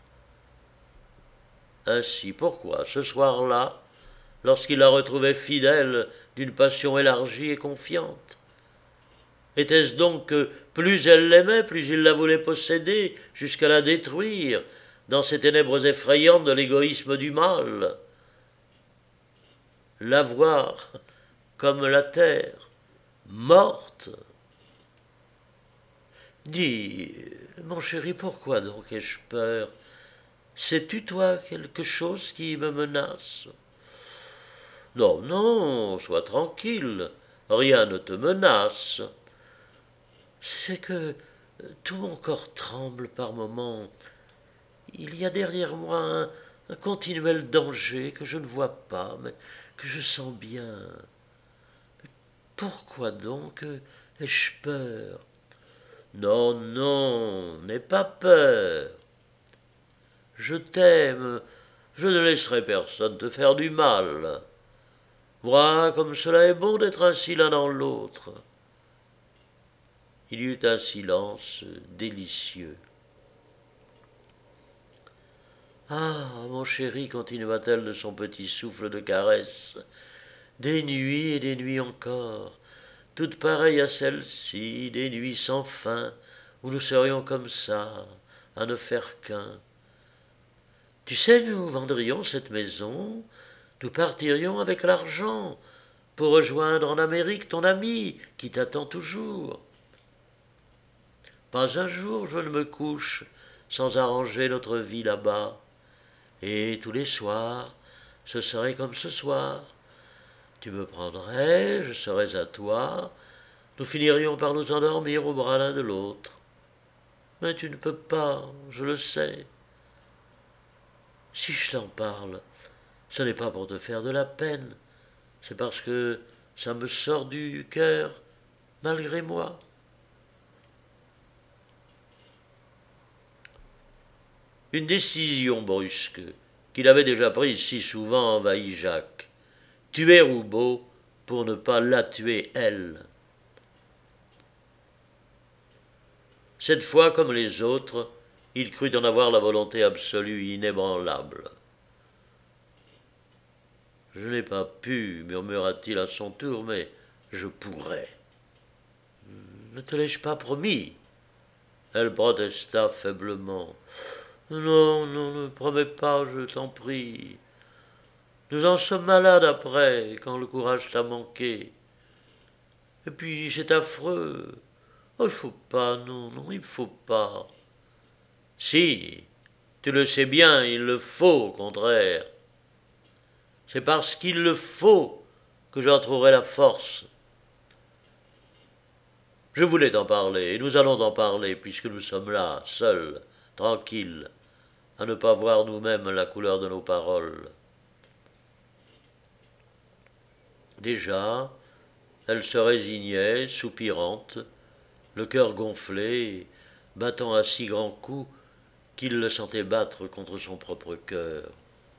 Speaker 1: Ainsi, pourquoi, ce soir-là, lorsqu'il la retrouvait fidèle d'une passion élargie et confiante? Était-ce donc que plus elle l'aimait, plus il la voulait posséder, jusqu'à la détruire, dans ces ténèbres effrayantes de l'égoïsme du mal? La voir comme la terre, morte, Dis, mon chéri, pourquoi donc ai-je peur? Sais-tu, toi, quelque chose qui me menace? Non, non, sois tranquille, rien ne te menace. C'est que tout mon corps tremble par moments. Il y a derrière moi un, un continuel danger que je ne vois pas, mais que je sens bien. Pourquoi donc ai-je peur? Non, non, n'aie pas peur. Je t'aime, je ne laisserai personne te faire du mal. Vois comme cela est bon d'être ainsi l'un dans l'autre. Il y eut un silence délicieux. Ah, mon chéri, continua-t-elle de son petit souffle de caresse, des nuits et des nuits encore, toutes pareilles à celle-ci, des nuits sans fin, où nous serions comme ça, à ne faire qu'un. Tu sais, nous vendrions cette maison, nous partirions avec l'argent, pour rejoindre en Amérique ton ami, qui t'attend toujours. Pas un jour je ne me couche sans arranger notre vie là-bas, et tous les soirs, ce serait comme ce soir. Tu me prendrais, je serais à toi, nous finirions par nous endormir au bras l'un de l'autre. Mais tu ne peux pas, je le sais. Si je t'en parle, ce n'est pas pour te faire de la peine, c'est parce que ça me sort du cœur, malgré moi. Une décision brusque, qu'il avait déjà prise si souvent, envahit Jacques. Tuer Roubaud pour ne pas la tuer elle. Cette fois, comme les autres, il crut en avoir la volonté absolue, inébranlable. Je n'ai pas pu, murmura-t-il à son tour, mais je pourrais. Ne te l'ai-je pas promis? Elle protesta faiblement. Non, non, ne promets pas, je t'en prie. Nous en sommes malades après, quand le courage t'a manqué. Et puis c'est affreux. Oh, il faut pas, non, non, il faut pas. Si, tu le sais bien, il le faut, au contraire. C'est parce qu'il le faut que j'en trouverai la force. Je voulais t'en parler, et nous allons en parler, puisque nous sommes là, seuls, tranquilles, à ne pas voir nous-mêmes la couleur de nos paroles. Déjà, elle se résignait, soupirante, le cœur gonflé, battant à si grands coups qu'il le sentait battre contre son propre cœur.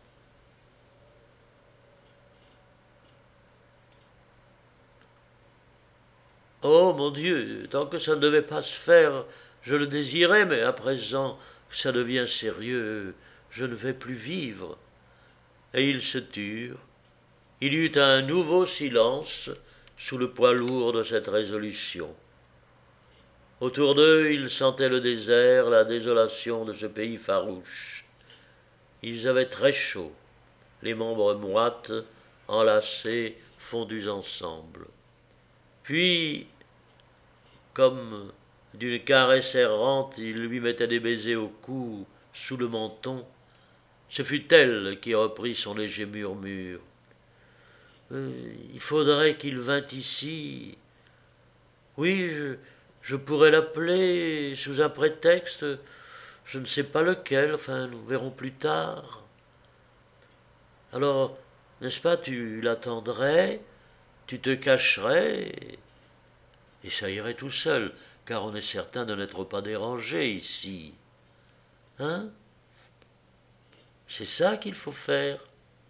Speaker 1: Oh mon Dieu, tant que ça ne devait pas se faire, je le désirais, mais à présent que ça devient sérieux, je ne vais plus vivre. Et ils se turent. Il y eut un nouveau silence sous le poids lourd de cette résolution. Autour d'eux, ils sentaient le désert, la désolation de ce pays farouche. Ils avaient très chaud, les membres moites, enlacés, fondus ensemble. Puis, comme d'une caresse errante, il lui mettait des baisers au cou, sous le menton. Ce fut elle qui reprit son léger murmure. Euh, il faudrait qu'il vînt ici. Oui, je, je pourrais l'appeler sous un prétexte, je ne sais pas lequel, enfin nous verrons plus tard. Alors, n'est-ce pas, tu l'attendrais, tu te cacherais, et ça irait tout seul, car on est certain de n'être pas dérangé ici. Hein? C'est ça qu'il faut faire.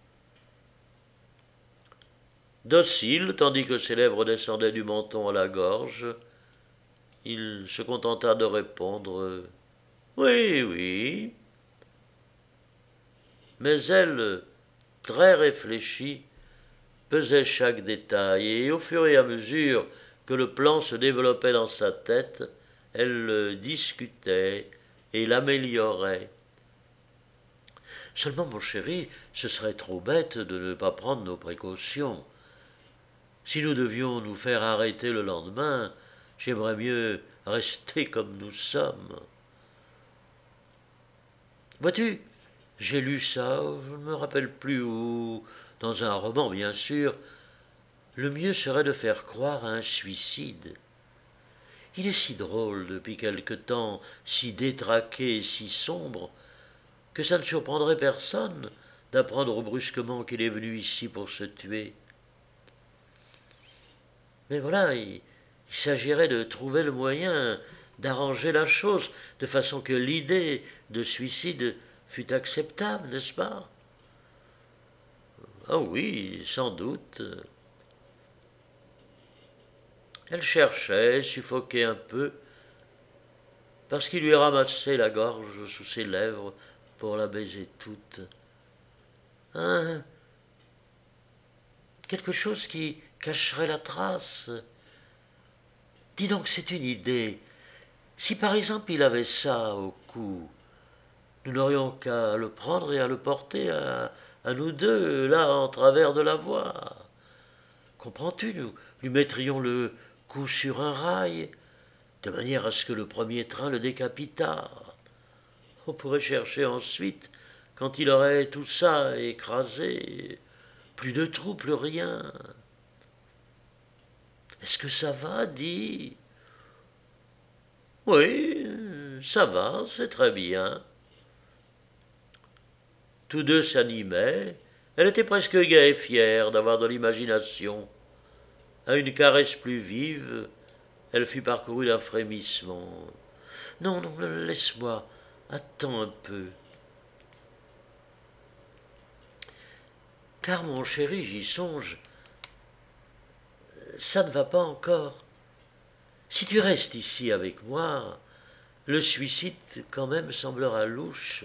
Speaker 1: Docile, tandis que ses lèvres descendaient du menton à la gorge, il se contenta de répondre « Oui, oui ». Mais elle, très réfléchie, pesait chaque détail, et au fur et à mesure que le plan se développait dans sa tête, elle le discutait et l'améliorait. Seulement, mon chéri, ce serait trop bête de ne pas prendre nos précautions. Si nous devions nous faire arrêter le lendemain, j'aimerais mieux rester comme nous sommes. Vois-tu, j'ai lu ça, je ne me rappelle plus où, dans un roman bien sûr, le mieux serait de faire croire à un suicide. Il est si drôle depuis quelque temps, si détraqué et si sombre, que ça ne surprendrait personne d'apprendre brusquement qu'il est venu ici pour se tuer. Mais voilà, il, il s'agirait de trouver le moyen d'arranger la chose, de façon que l'idée de suicide fût acceptable, n'est-ce pas? Ah oui, sans doute. Elle cherchait, suffoquait un peu, parce qu'il lui ramassait la gorge sous ses lèvres pour la baiser toute. Hein? Quelque chose qui cacherait la trace. Dis donc, c'est une idée. Si par exemple il avait ça au cou, nous n'aurions qu'à le prendre et à le porter à, à nous deux, là, en travers de la voie. Comprends-tu, nous lui mettrions le cou sur un rail, de manière à ce que le premier train le décapitât. On pourrait chercher ensuite, quand il aurait tout ça écrasé, plus de trous, plus rien. Est-ce que ça va, dis? Oui, ça va, c'est très bien. Tous deux s'animaient. Elle était presque gaie et fière d'avoir de l'imagination. À une caresse plus vive, elle fut parcourue d'un frémissement. Non, non, laisse-moi, attends un peu. Car mon chéri, j'y songe, ça ne va pas encore. Si tu restes ici avec moi, le suicide quand même semblera louche.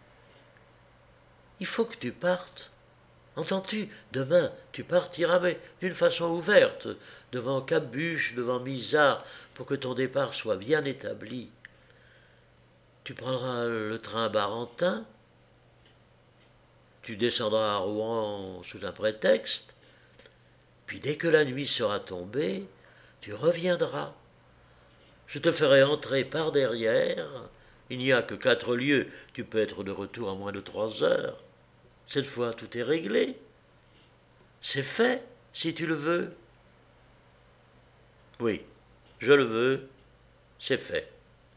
Speaker 1: Il faut que tu partes. Entends-tu, demain tu partiras, mais d'une façon ouverte, devant Cabuche, devant Misard, pour que ton départ soit bien établi. Tu prendras le train Barentin, tu descendras à Rouen sous un prétexte, puis dès que la nuit sera tombée, tu reviendras. Je te ferai entrer par derrière, il n'y a que quatre lieues, tu peux être de retour en moins de trois heures. Cette fois, tout est réglé. C'est fait, si tu le veux. Oui, je le veux, c'est fait.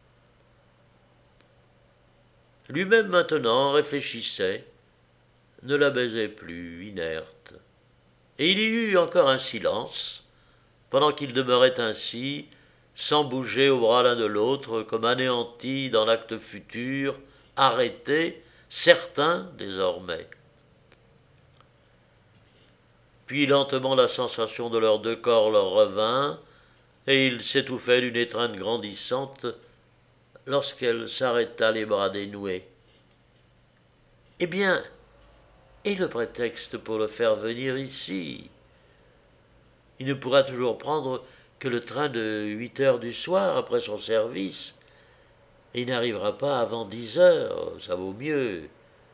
Speaker 1: Lui-même maintenant réfléchissait, ne la baisait plus, inerte. Et il y eut encore un silence, pendant qu'ils demeuraient ainsi, sans bouger au bras l'un de l'autre, comme anéantis dans l'acte futur, arrêtés, certains désormais. Puis lentement la sensation de leurs deux corps leur revint, et ils s'étouffaient d'une étreinte grandissante lorsqu'elle s'arrêta les bras dénoués. Eh bien, et le prétexte pour le faire venir ici? Il ne pourra toujours prendre que le train de huit heures du soir après son service, et il n'arrivera pas avant dix heures, ça vaut mieux.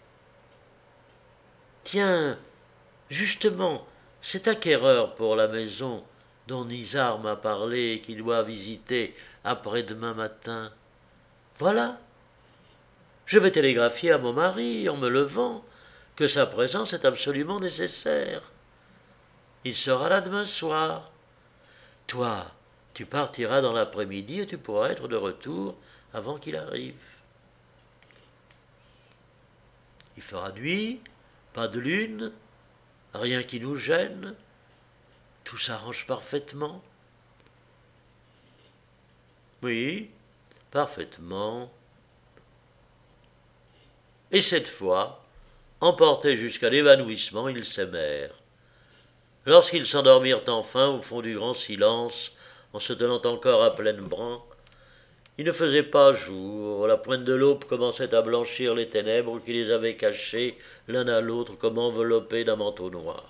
Speaker 1: Tiens, justement, cet acquéreur pour la maison dont Nizar m'a parlé et qu'il doit visiter après-demain matin, voilà. Je vais télégraphier à mon mari, en me levant, que sa présence est absolument nécessaire. Il sera là demain soir. Toi, tu partiras dans l'après-midi et tu pourras être de retour avant qu'il arrive. Il fera nuit, pas de lune, rien qui nous gêne, tout s'arrange parfaitement. Oui, parfaitement. Et cette fois, emportés jusqu'à l'évanouissement, ils s'aimèrent. Lorsqu'ils s'endormirent enfin au fond du grand silence, en se tenant encore à pleines bras, il ne faisait pas jour, la pointe de l'aube commençait à blanchir les ténèbres qui les avaient cachés l'un à l'autre comme enveloppés d'un manteau noir.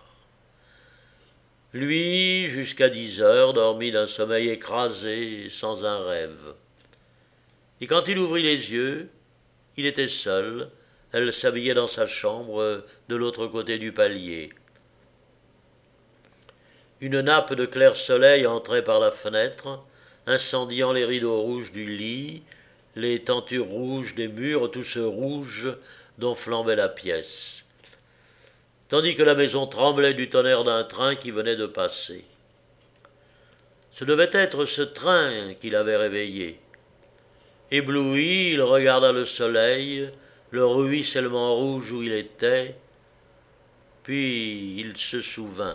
Speaker 1: Lui, jusqu'à dix heures, dormit d'un sommeil écrasé, sans un rêve. Et quand il ouvrit les yeux, il était seul, elle s'habillait dans sa chambre de l'autre côté du palier. Une nappe de clair soleil entrait par la fenêtre, incendiant les rideaux rouges du lit, les tentures rouges des murs, tout ce rouge dont flambait la pièce, tandis que la maison tremblait du tonnerre d'un train qui venait de passer. Ce devait être ce train qui l'avait réveillé. Ébloui, il regarda le soleil, le ruissellement rouge où il était, puis il se souvint.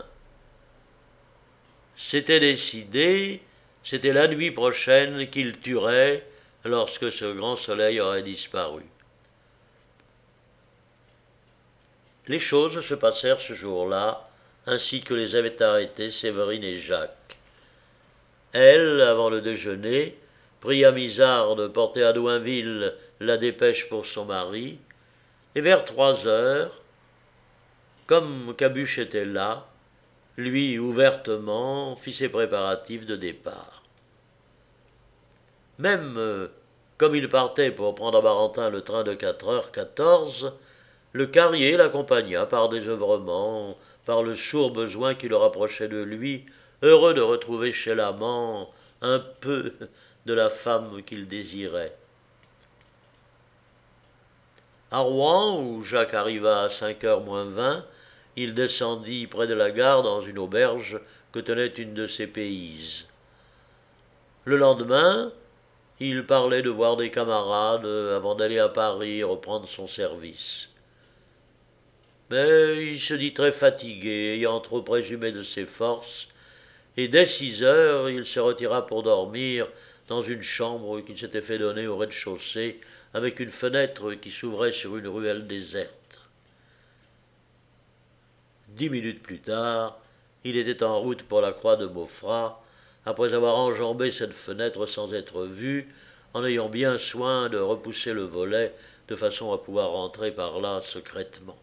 Speaker 1: C'était décidé, c'était la nuit prochaine qu'il tuerait lorsque ce grand soleil aurait disparu. Les choses se passèrent ce jour-là, ainsi que les avaient arrêtées Séverine et Jacques. Elle, avant le déjeuner, pria Misard de porter à Douinville la dépêche pour son mari, et vers trois heures, comme Cabuche était là, lui ouvertement fit ses préparatifs de départ. Même euh, comme il partait pour prendre à Barentin le train de quatre heures quatorze, le carrier l'accompagna par désœuvrement, par le sourd besoin qui le rapprochait de lui, heureux de retrouver chez l'amant un peu de la femme qu'il désirait. À Rouen, où Jacques arriva à cinq heures moins vingt, il descendit près de la gare dans une auberge que tenait une de ses péises. Le lendemain, il parlait de voir des camarades avant d'aller à Paris reprendre son service. Mais il se dit très fatigué, ayant trop présumé de ses forces, et dès six heures, il se retira pour dormir dans une chambre qu'il s'était fait donner au rez-de-chaussée, avec une fenêtre qui s'ouvrait sur une ruelle déserte. Dix minutes plus tard, il était en route pour la croix de Maufras, après avoir enjambé cette fenêtre sans être vu, en ayant bien soin de repousser le volet de façon à pouvoir rentrer par là secrètement.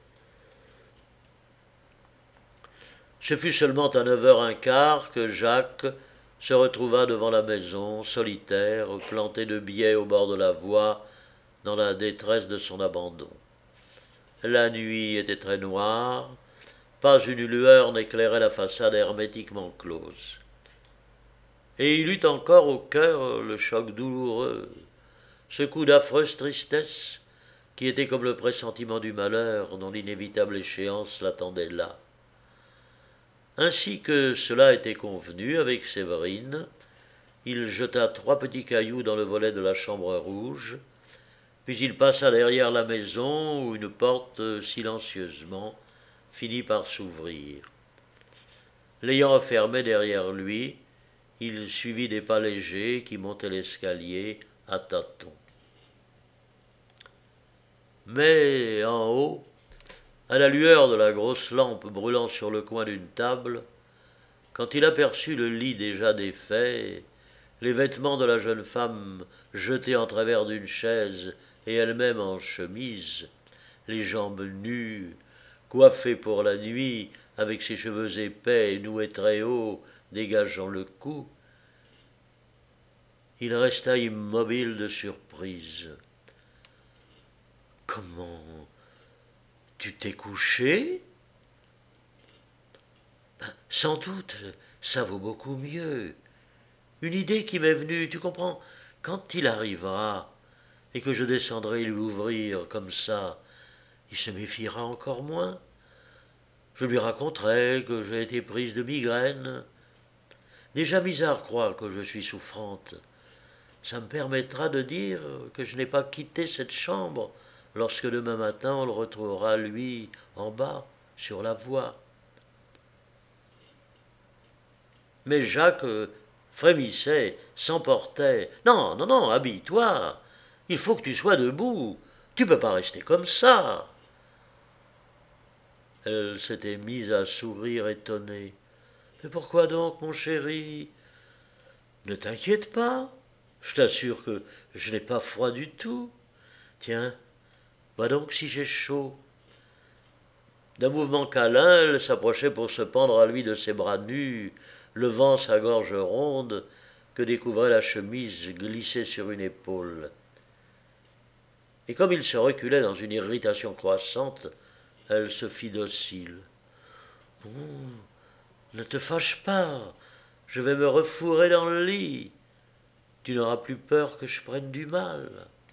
Speaker 1: Ce fut seulement à neuf heures quinze que Jacques se retrouva devant la maison, solitaire, planté de biais au bord de la voie, dans la détresse de son abandon. La nuit était très noire, pas une lueur n'éclairait la façade hermétiquement close. Et il eut encore au cœur le choc douloureux, ce coup d'affreuse tristesse qui était comme le pressentiment du malheur dont l'inévitable échéance l'attendait là. Ainsi que cela était convenu avec Séverine, il jeta trois petits cailloux dans le volet de la chambre rouge, puis il passa derrière la maison où une porte silencieusement finit par s'ouvrir. L'ayant refermée derrière lui, il suivit des pas légers qui montaient l'escalier à tâtons. Mais en haut, à la lueur de la grosse lampe brûlant sur le coin d'une table, quand il aperçut le lit déjà défait, les vêtements de la jeune femme jetés en travers d'une chaise et elle-même en chemise, les jambes nues, coiffée pour la nuit, avec ses cheveux épais et noués très haut, dégageant le cou, il resta immobile de surprise. « Comment ? Tu t'es couché ? » Ben, sans doute, ça vaut beaucoup mieux. Une idée qui m'est venue, tu comprends, quand il arrivera et que je descendrai lui ouvrir comme ça, il se méfiera encore moins. Je lui raconterai que j'ai été prise de migraine. Déjà Misard croit que je suis souffrante. Ça me permettra de dire que je n'ai pas quitté cette chambre lorsque demain matin on le retrouvera, lui, en bas, sur la voie. Mais Jacques frémissait, s'emportait. « Non, non, non, habille-toi. Il faut que tu sois debout. Tu ne peux pas rester comme ça. » Elle s'était mise à sourire étonnée. « Mais pourquoi donc, mon chéri ? Ne t'inquiète pas. Je t'assure que je n'ai pas froid du tout. Tiens, vois donc si j'ai chaud. » D'un mouvement câlin, elle s'approchait pour se pendre à lui de ses bras nus, levant sa gorge ronde que découvrait la chemise glissée sur une épaule. Et comme il se reculait dans une irritation croissante, elle se fit docile. « Bon, ne te fâche pas, je vais me refourrer dans le lit. tu n'auras plus peur que je prenne du mal. »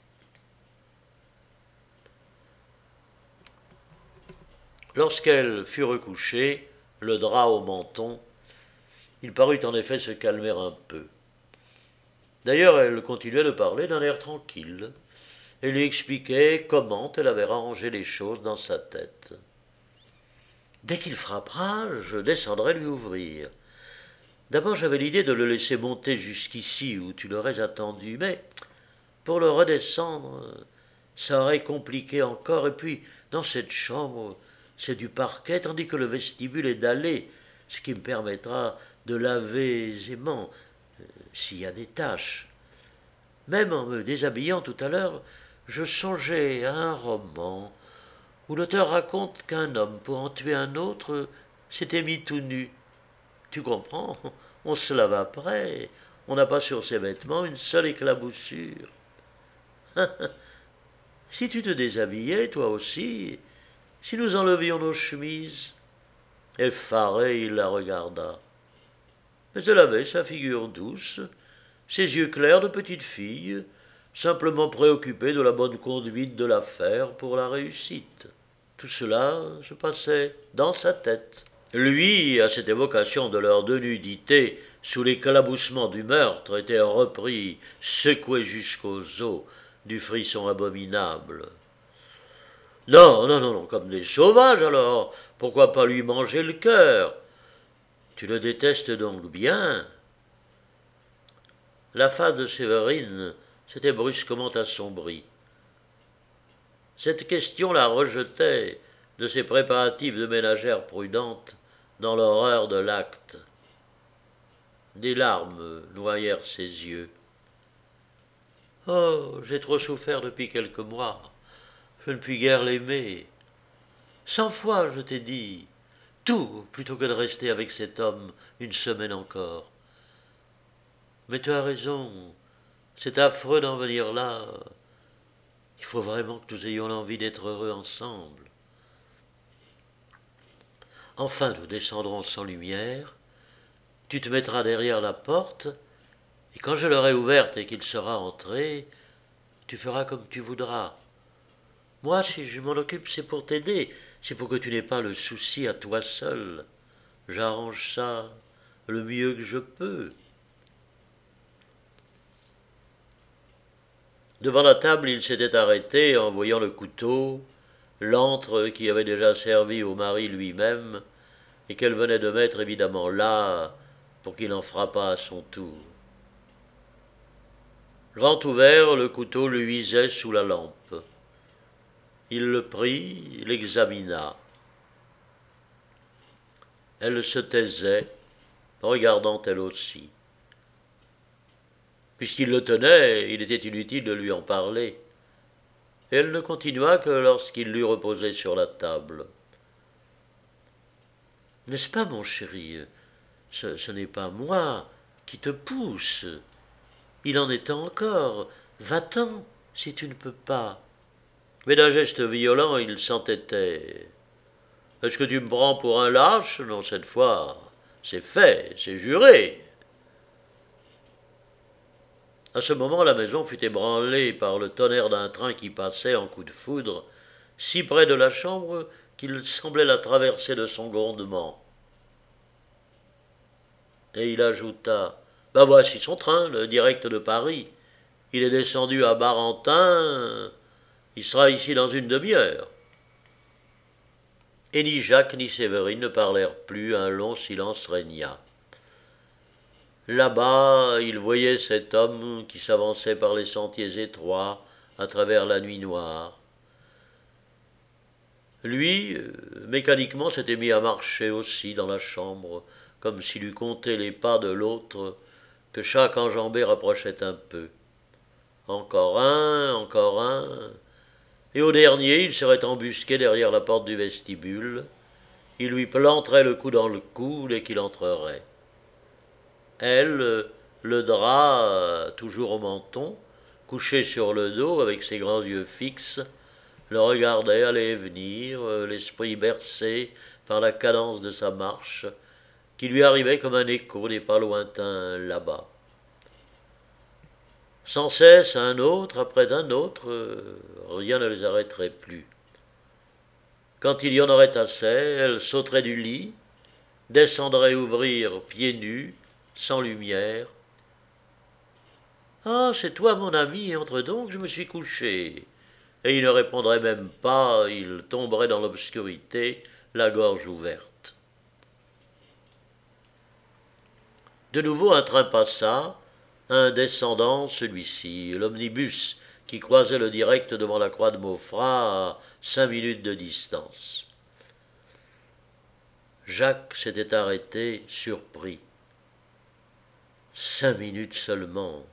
Speaker 1: Lorsqu'elle fut recouchée, le drap au menton, il parut en effet se calmer un peu. D'ailleurs, elle continuait de parler d'un air tranquille, et lui expliquait comment elle avait arrangé les choses dans sa tête. « Dès qu'il frappera, je descendrai lui ouvrir. D'abord, j'avais l'idée de le laisser monter jusqu'ici où tu l'aurais attendu, mais pour le redescendre, ça aurait compliqué encore, et puis, dans cette chambre, c'est du parquet, tandis que le vestibule est dallé, ce qui me permettra de laver aisément, euh, s'il y a des taches. Même en me déshabillant tout à l'heure, je songeais à un roman où l'auteur raconte qu'un homme, pour en tuer un autre, s'était mis tout nu. Tu comprends? On se lave après, on n'a pas sur ses vêtements une seule éclaboussure. Si tu te déshabillais, toi aussi, si nous enlevions nos chemises. » Effaré, il la regarda. Mais elle avait sa figure douce, ses yeux clairs de petite fille, simplement préoccupée de la bonne conduite de l'affaire pour la réussite. Tout cela se passait dans sa tête. Lui, à cette évocation de leur de nudité, sous l'éclaboussement du meurtre, était repris, secoué jusqu'aux os, du frisson abominable. Non, non, non, non, comme des sauvages alors, pourquoi pas lui manger le cœur? Tu le détestes donc bien? La face de Séverine s'était brusquement assombrie. Cette question la rejetait de ses préparatifs de ménagère prudente dans l'horreur de l'acte. Des larmes noyèrent ses yeux. « Oh, j'ai trop souffert depuis quelques mois. Je ne puis guère l'aimer. Cent fois, je t'ai dit, tout plutôt que de rester avec cet homme une semaine encore. Mais tu as raison, c'est affreux d'en venir là. Il faut vraiment que nous ayons l'envie d'être heureux ensemble. Enfin, nous descendrons sans lumière, tu te mettras derrière la porte, et quand je l'aurai ouverte et qu'il sera entré, tu feras comme tu voudras. Moi, si je m'en occupe, c'est pour t'aider, c'est pour que tu n'aies pas le souci à toi seul. J'arrange ça le mieux que je peux. » Devant la table, il s'était arrêté en voyant le couteau, l'antre qui avait déjà servi au mari lui-même, et qu'elle venait de mettre évidemment là pour qu'il en frappât à son tour. Grand ouvert, le couteau luisait sous la lampe. Il le prit, l'examina. Elle se taisait, regardant elle aussi. Puisqu'il le tenait, il était inutile de lui en parler. Et elle ne continua que lorsqu'il l'eut reposé sur la table. « N'est-ce pas, mon chéri, ce, ce n'est pas moi qui te pousse. Il en est temps encore. Va-t'en, si tu ne peux pas. » Mais d'un geste violent, il s'entêtait. « Est-ce que tu me prends pour un lâche? Non, cette fois, c'est fait, c'est juré. » À ce moment, la maison fut ébranlée par le tonnerre d'un train qui passait en coup de foudre, si près de la chambre qu'il semblait la traverser de son grondement. Et il ajouta « Ben voici son train, le direct de Paris. Il est descendu à Barentin, il sera ici dans une demi-heure. » Et ni Jacques ni Séverine ne parlèrent plus, un long silence régna. Là-bas, il voyait cet homme qui s'avançait par les sentiers étroits à travers la nuit noire. Lui, mécaniquement, s'était mis à marcher aussi dans la chambre, comme s'il eût compté les pas de l'autre, que chaque enjambée rapprochait un peu. Encore un, encore un, et au dernier, il serait embusqué derrière la porte du vestibule, il lui planterait le cou dans le coude et qu'il entrerait. Elle, le drap toujours au menton, couchée sur le dos avec ses grands yeux fixes, le regardait aller et venir, l'esprit bercé par la cadence de sa marche, qui lui arrivait comme un écho des pas lointains là-bas. Sans cesse, un autre après un autre, euh, rien ne les arrêterait plus. Quand il y en aurait assez, elle sauterait du lit, descendrait ouvrir pieds nus, sans lumière. Ah, c'est toi, mon ami, entre donc, je me suis couché. Et il ne répondrait même pas, il tomberait dans l'obscurité, la gorge ouverte. De nouveau un train passa, un descendant, celui-ci, l'omnibus qui croisait le direct devant la croix de Maufras à cinq minutes de distance. Jacques s'était arrêté, surpris. Cinq minutes seulement.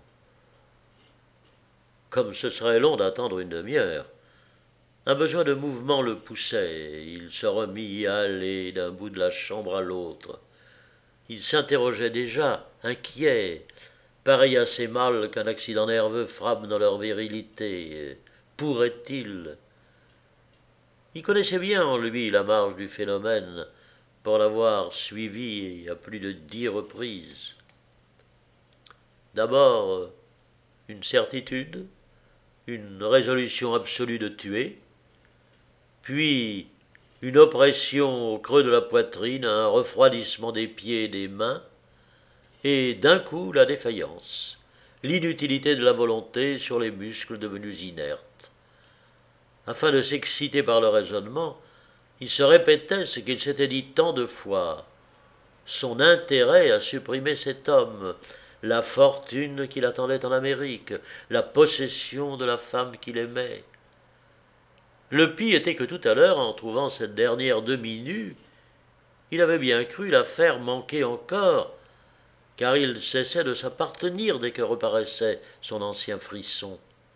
Speaker 1: Comme ce serait long d'attendre une demi-heure. Un besoin de mouvement le poussait, il se remit à aller d'un bout de la chambre à l'autre. Il s'interrogeait déjà, inquiet, pareil à ces mâles qu'un accident nerveux frappe dans leur virilité. Pourrait-il? Il connaissait bien en lui la marge du phénomène, pour l'avoir suivi à plus de dix reprises. D'abord, une certitude, une résolution absolue de tuer, puis une oppression au creux de la poitrine, un refroidissement des pieds et des mains, et d'un coup la défaillance, l'inutilité de la volonté sur les muscles devenus inertes. Afin de s'exciter par le raisonnement, il se répétait ce qu'il s'était dit tant de fois, son intérêt à supprimer cet homme, la fortune qu'il attendait en Amérique, la possession de la femme qu'il aimait. Le pis était que tout à l'heure, en trouvant cette dernière demi-nue, il avait bien cru la faire manquer encore, car il cessait de s'appartenir dès que reparaissait son ancien frisson.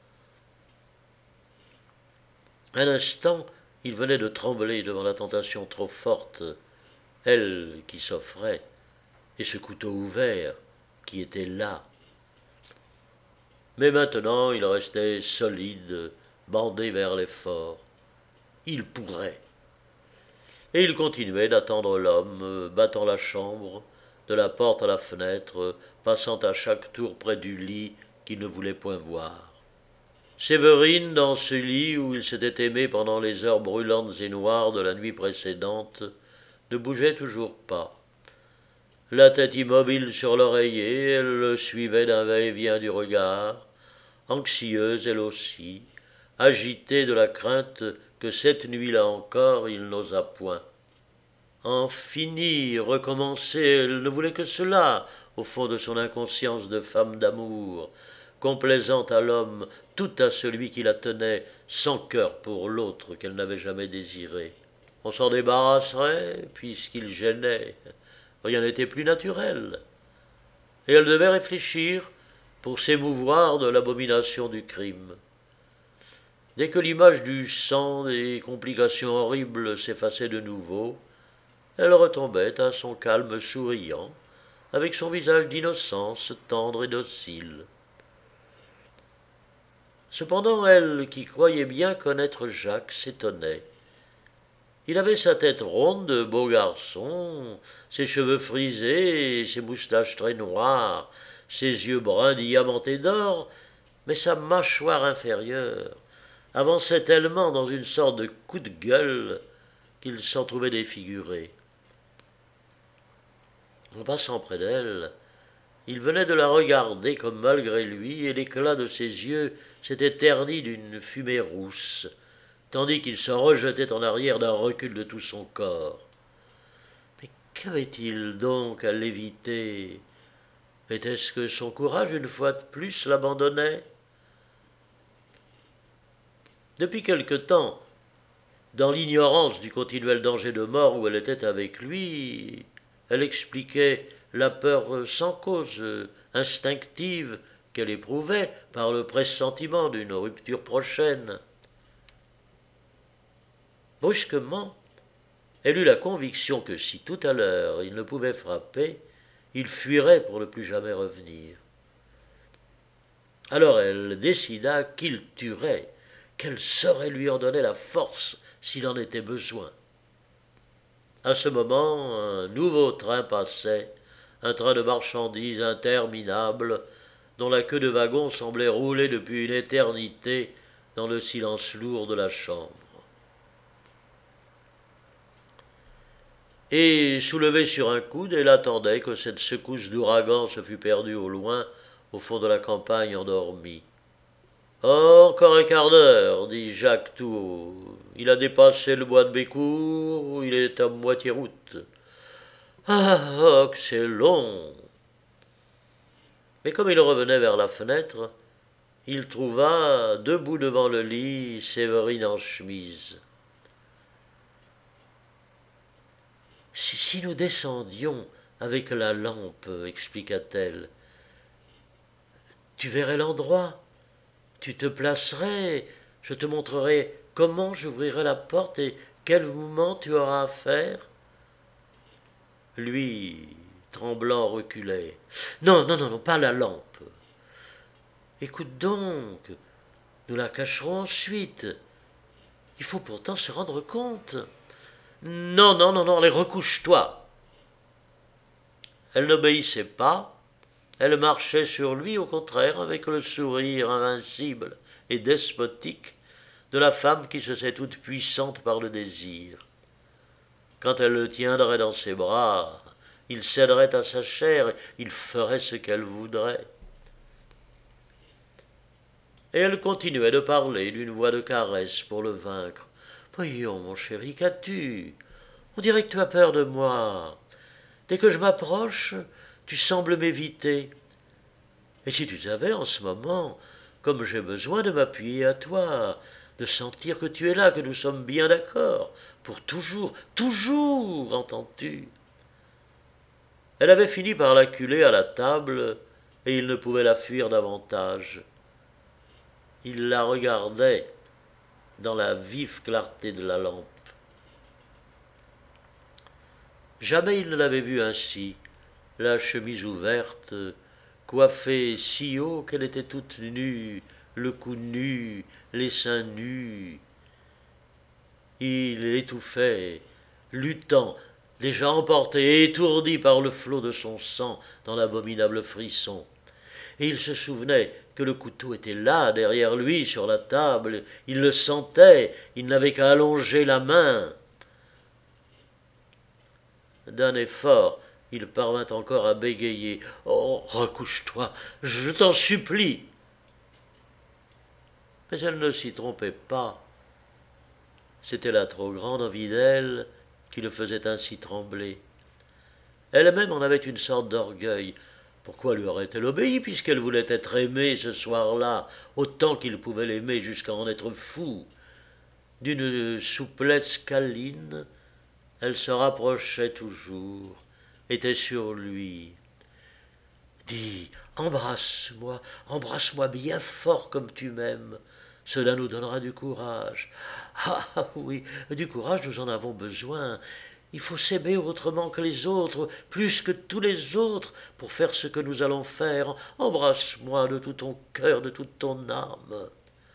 Speaker 1: Un instant, il venait de trembler devant la tentation trop forte, elle qui s'offrait, et ce couteau ouvert qui était là. Mais maintenant, il restait solide, bandé vers l'effort. Il pourrait. Et il continuait d'attendre l'homme, battant la chambre, de la porte à la fenêtre, passant à chaque tour près du lit qu'il ne voulait point voir. Séverine, dans ce lit où il s'était aimé pendant les heures brûlantes et noires de la nuit précédente, ne bougeait toujours pas. La tête immobile sur l'oreiller, elle le suivait d'un va-et-vient du regard, anxieuse elle aussi, agitée de la crainte que cette nuit-là encore il n'osa point. En finir, recommencer, elle ne voulait que cela, au fond de son inconscience de femme d'amour, complaisant à l'homme, tout à celui qui la tenait, sans cœur pour l'autre qu'elle n'avait jamais désiré. On s'en débarrasserait, puisqu'il gênait. Rien n'était plus naturel. Et elle devait réfléchir pour s'émouvoir de l'abomination du crime. Dès que l'image du sang, des complications horribles s'effaçait de nouveau, elle retombait à son calme souriant, avec son visage d'innocence tendre et docile. Cependant, elle, qui croyait bien connaître Jacques, s'étonnait. Il avait sa tête ronde de beau garçon, ses cheveux frisés, ses moustaches très noires, ses yeux bruns diamantés d'or, mais sa mâchoire inférieure avançait tellement dans une sorte de coup de gueule qu'il s'en trouvait défiguré. En passant près d'elle, il venait de la regarder comme malgré lui, et l'éclat de ses yeux s'était terni d'une fumée rousse, tandis qu'il se rejetait en arrière d'un recul de tout son corps. Mais qu'avait-il donc à l'éviter? Était-ce que son courage, une fois de plus, l'abandonnait? Depuis quelque temps, dans l'ignorance du continuel danger de mort où elle était avec lui, elle expliquait la peur sans cause, instinctive, qu'elle éprouvait par le pressentiment d'une rupture prochaine. Brusquement, elle eut la conviction que si tout à l'heure il ne pouvait frapper, il fuirait pour ne plus jamais revenir. Alors elle décida qu'il tuerait, qu'elle saurait lui en donner la force s'il en était besoin. À ce moment, un nouveau train passait, un train de marchandises interminable, dont la queue de wagon semblait rouler depuis une éternité dans le silence lourd de la chambre. Et, soulevée sur un coude, elle attendait que cette secousse d'ouragan se fût perdue au loin, au fond de la campagne endormie. « Oh, encore un quart d'heure, dit Jacques tout haut. Il a dépassé le bois de Bécourt, il est à moitié route. Ah, oh, que c'est long !» Mais comme il revenait vers la fenêtre, il trouva, debout devant le lit, Séverine en chemise. « Si, si nous descendions avec la lampe, expliqua-t-elle, tu verrais l'endroit. Tu te placerais, je te montrerai comment j'ouvrirai la porte et quel mouvement tu auras à faire. » Lui, tremblant, reculait. « Non, non, non, non, pas la lampe. Écoute donc, nous la cacherons ensuite. Il faut pourtant se rendre compte. Non, non, non, non, allez, recouche-toi. » Elle n'obéissait pas. Elle marchait sur lui, au contraire, avec le sourire invincible et despotique de la femme qui se sait toute puissante par le désir. Quand elle le tiendrait dans ses bras, il céderait à sa chair, il ferait ce qu'elle voudrait. Et elle continuait de parler d'une voix de caresse pour le vaincre. « Voyons, mon chéri, qu'as-tu? On dirait que tu as peur de moi. Dès que je m'approche, tu sembles m'éviter. Et si tu savais en ce moment, comme j'ai besoin de m'appuyer à toi, de sentir que tu es là, que nous sommes bien d'accord, pour toujours, toujours, entends-tu ?» Elle avait fini par l'acculer à la table, et il ne pouvait la fuir davantage. Il la regardait dans la vive clarté de la lampe. Jamais il ne l'avait vue ainsi, la chemise ouverte, coiffée si haut qu'elle était toute nue, le cou nu, les seins nus. Il étouffait, luttant, déjà emporté, étourdi par le flot de son sang dans l'abominable frisson. Et il se souvenait que le couteau était là, derrière lui, sur la table. Il le sentait, il n'avait qu'à allonger la main. D'un effort, il parvint encore à bégayer. « Oh, recouche-toi, je t'en supplie !» Mais elle ne s'y trompait pas. C'était la trop grande envie d'elle qui le faisait ainsi trembler. Elle-même en avait une sorte d'orgueil. Pourquoi lui aurait-elle obéi, puisqu'elle voulait être aimée ce soir-là, autant qu'il pouvait l'aimer jusqu'à en être fou? D'une souplesse câline, elle se rapprochait toujours, était sur lui. « Dis, embrasse-moi, embrasse-moi bien fort comme tu m'aimes. Cela nous donnera du courage. Ah, ah oui, du courage, nous en avons besoin. Il faut s'aimer autrement que les autres, plus que tous les autres, pour faire ce que nous allons faire. Embrasse-moi de tout ton cœur, de toute ton âme. »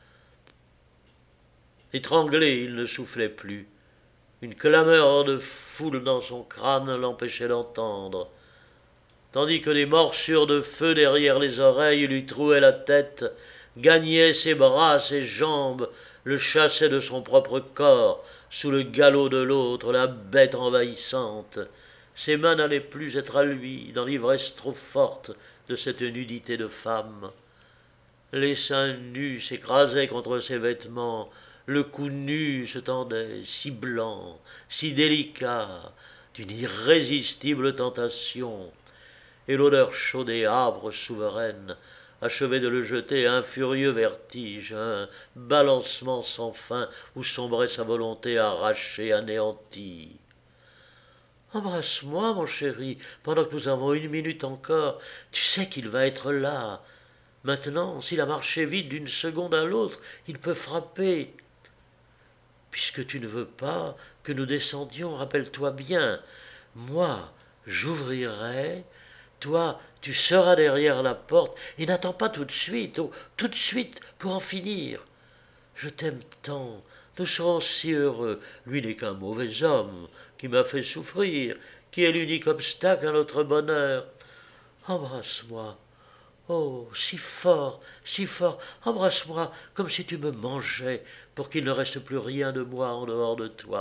Speaker 1: Étranglé, il ne soufflait plus. Une clameur de foule dans son crâne l'empêchait d'entendre, tandis que des morsures de feu derrière les oreilles lui trouaient la tête, gagnaient ses bras, ses jambes, le chassaient de son propre corps, sous le galop de l'autre, la bête envahissante. Ses mains n'allaient plus être à lui, dans l'ivresse trop forte de cette nudité de femme. Les seins nus s'écrasaient contre ses vêtements, le cou nu se tendait, si blanc, si délicat, d'une irrésistible tentation, et l'odeur chaude et âpre souveraine achevait de le jeter à un furieux vertige, un balancement sans fin où sombrait sa volonté arrachée, anéantie. « Embrasse-moi, mon chéri, pendant que nous avons une minute encore. Tu sais qu'il va être là. Maintenant, s'il a marché vite d'une seconde à l'autre, il peut frapper. Puisque tu ne veux pas que nous descendions, rappelle-toi bien, moi, j'ouvrirai, toi, tu seras derrière la porte, et n'attends pas tout de suite, oh, tout de suite, pour en finir. Je t'aime tant, nous serons si heureux. Lui n'est qu'un mauvais homme, qui m'a fait souffrir, qui est l'unique obstacle à notre bonheur. Embrasse-moi, Oh, si fort, si fort, embrasse-moi comme si tu me mangeais, pour qu'il ne reste plus rien de moi en dehors de toi. »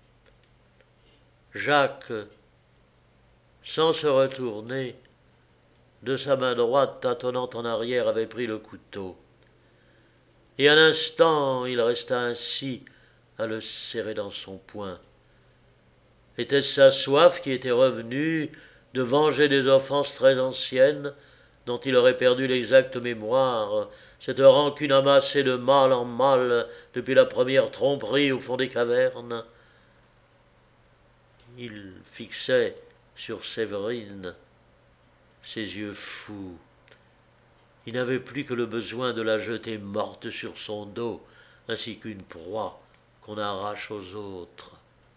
Speaker 1: Jacques, sans se retourner, de sa main droite tâtonnant en arrière, avait pris le couteau. Et un instant, il resta ainsi, à le serrer dans son poing. Était-ce sa soif qui était revenue de venger des offenses très anciennes, dont il aurait perdu l'exacte mémoire, cette rancune amassée de mal en mal depuis la première tromperie au fond des cavernes? Il fixait sur Séverine ses yeux fous. Il n'avait plus que le besoin de la jeter morte sur son dos, ainsi qu'une proie qu'on arrache aux autres.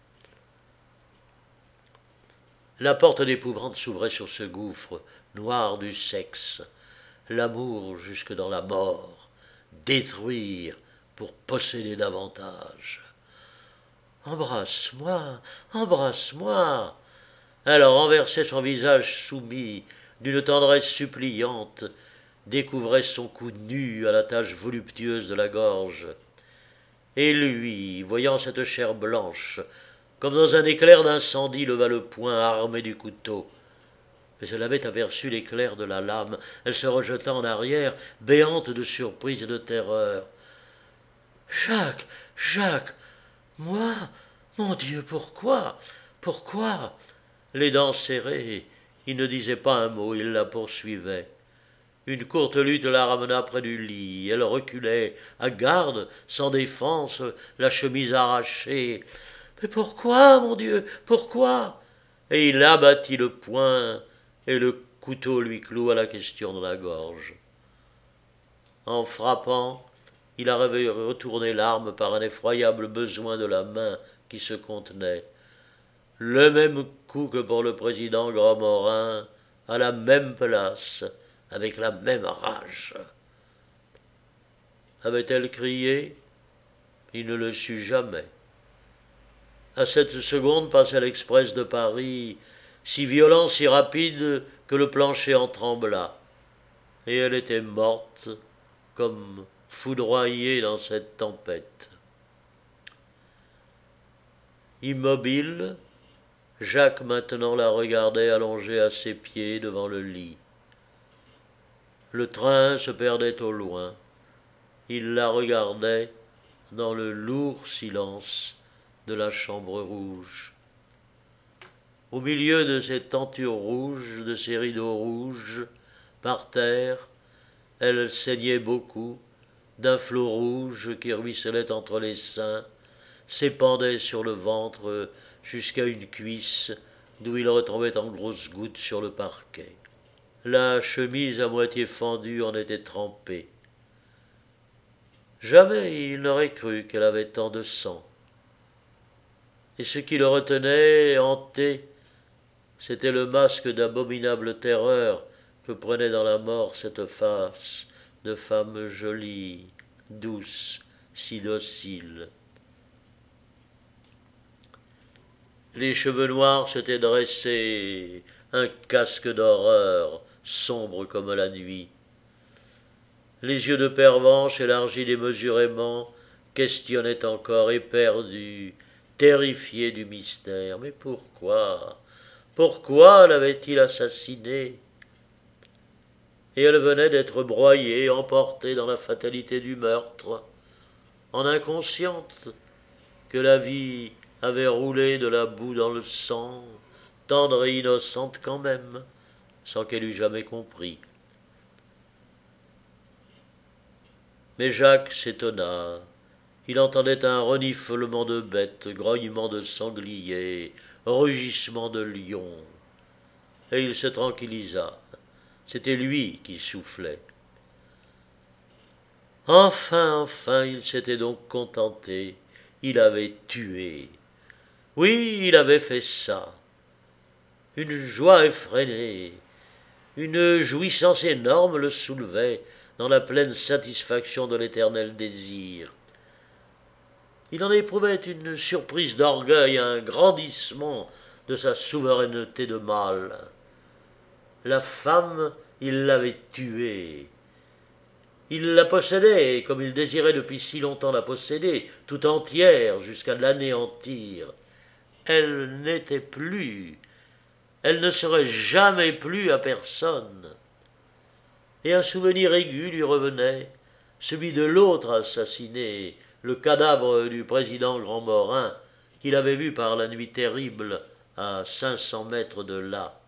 Speaker 1: La porte d'épouvante s'ouvrait sur ce gouffre noir du sexe, l'amour jusque dans la mort, détruire pour posséder davantage. « Embrasse-moi, embrasse-moi !» Elle renversait son visage soumis d'une tendresse suppliante, découvrait son cou nu à la tache voluptueuse de la gorge. Et lui, voyant cette chair blanche, comme dans un éclair d'incendie, leva le poing armé du couteau. Mais elle avait aperçu l'éclair de la lame. Elle se rejeta en arrière, béante de surprise et de terreur. « Jacques, Jacques, moi, mon Dieu, pourquoi, pourquoi ?» Les dents serrées, il ne disait pas un mot, il la poursuivait. Une courte lutte la ramena près du lit. Elle reculait, à garde, sans défense, la chemise arrachée. « Mais pourquoi, mon Dieu, pourquoi ?» Et il abattit le poing, et le couteau lui cloua la question dans la gorge. En frappant, il avait retourné l'arme par un effroyable besoin de la main qui se contenait. Le même coup que pour le président Grandmorin, à la même place, avec la même rage. Avait-elle crié? Il ne le sut jamais. À cette seconde passait l'express de Paris, si violent, si rapide, que le plancher en trembla. Et elle était morte, comme foudroyée dans cette tempête. Immobile, Jacques maintenant la regardait allongée à ses pieds devant le lit. Le train se perdait au loin. Il la regardait dans le lourd silence de la chambre rouge. Au milieu de ces tentures rouges, de ces rideaux rouges, par terre, elle saignait beaucoup d'un flot rouge qui ruisselait entre les seins, s'épandait sur le ventre jusqu'à une cuisse, d'où il retombait en grosses gouttes sur le parquet. La chemise à moitié fendue en était trempée. Jamais il n'aurait cru qu'elle avait tant de sang. Et ce qui le retenait, hanté, c'était le masque d'abominable terreur que prenait dans la mort cette face de femme jolie, douce, si docile. Les cheveux noirs s'étaient dressés, un casque d'horreur, sombre comme la nuit. Les yeux de pervenche, élargis démesurément, questionnaient encore, éperdus, terrifiés du mystère. Mais pourquoi, pourquoi l'avait-il assassinée? Et elle venait d'être broyée, emportée dans la fatalité du meurtre, en inconsciente que la vie avait roulé de la boue dans le sang, tendre et innocente quand même, sans qu'elle eût jamais compris. Mais Jacques s'étonna. Il entendait un reniflement de bêtes, grognement de sangliers, rugissement de lions. Et il se tranquillisa. C'était lui qui soufflait. Enfin, enfin, il s'était donc contenté. Il avait tué. Oui, il avait fait ça. Une joie effrénée, une jouissance énorme le soulevait dans la pleine satisfaction de l'éternel désir. Il en éprouvait une surprise d'orgueil, un grandissement de sa souveraineté de mâle. La femme il l'avait tuée. Il la possédait comme il désirait depuis si longtemps la posséder, tout entière jusqu'à l'anéantir. Elle n'était plus, elle ne serait jamais plus à personne. Et un souvenir aigu lui revenait, celui de l'autre assassiné, le cadavre du président Grandmorin, qu'il avait vu par la nuit terrible à cinq cents mètres de là.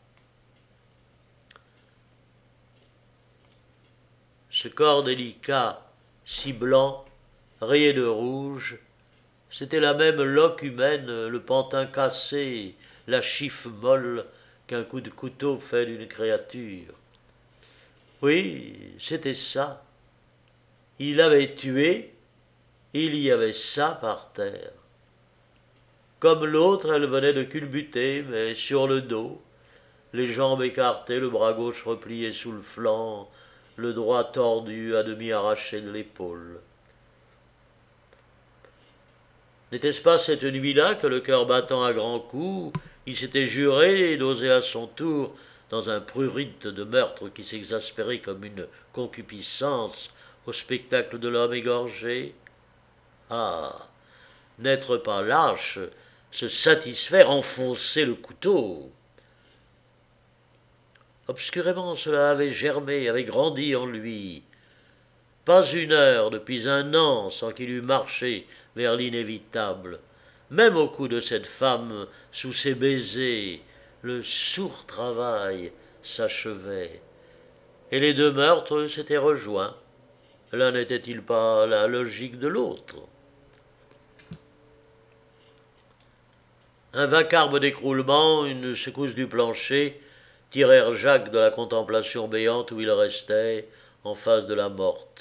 Speaker 1: Ce corps délicat, si blanc, rayé de rouge, c'était la même loque humaine, le pantin cassé, la chiffe molle qu'un coup de couteau fait d'une créature. Oui, c'était ça. Il avait tué, il y avait ça par terre. Comme l'autre, elle venait de culbuter, mais sur le dos, les jambes écartées, le bras gauche replié sous le flanc, le droit tordu, à demi arraché de l'épaule. N'était-ce pas cette nuit-là que, le cœur battant à grands coups, il s'était juré d'oser à son tour, dans un prurite de meurtre qui s'exaspérait comme une concupiscence au spectacle de l'homme égorgé? Ah, n'être pas lâche, se satisfaire, enfoncer le couteau. Obscurément cela avait germé, avait grandi en lui. Pas une heure depuis un an sans qu'il eût marché vers l'inévitable. Même au cou de cette femme, sous ses baisers, le sourd travail s'achevait. Et les deux meurtres s'étaient rejoints. L'un n'était-il pas la logique de l'autre? Un vacarme d'écroulement, une secousse du plancher, tirèrent Jacques de la contemplation béante où il restait, en face de la morte.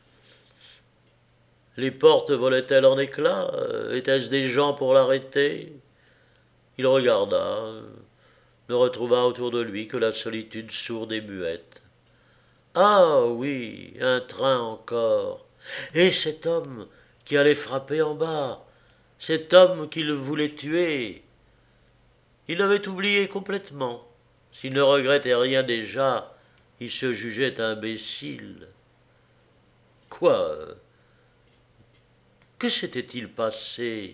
Speaker 1: Les portes volaient-elles en éclats? Étaient-ce des gens pour l'arrêter? Il regarda, ne retrouva autour de lui que la solitude sourde et muette. Ah oui, un train encore. Et cet homme qui allait frapper en bas, cet homme qu'il voulait tuer. Il l'avait oublié complètement. S'il ne regrettait rien déjà, il se jugeait imbécile. Quoi? Que s'était-il passé?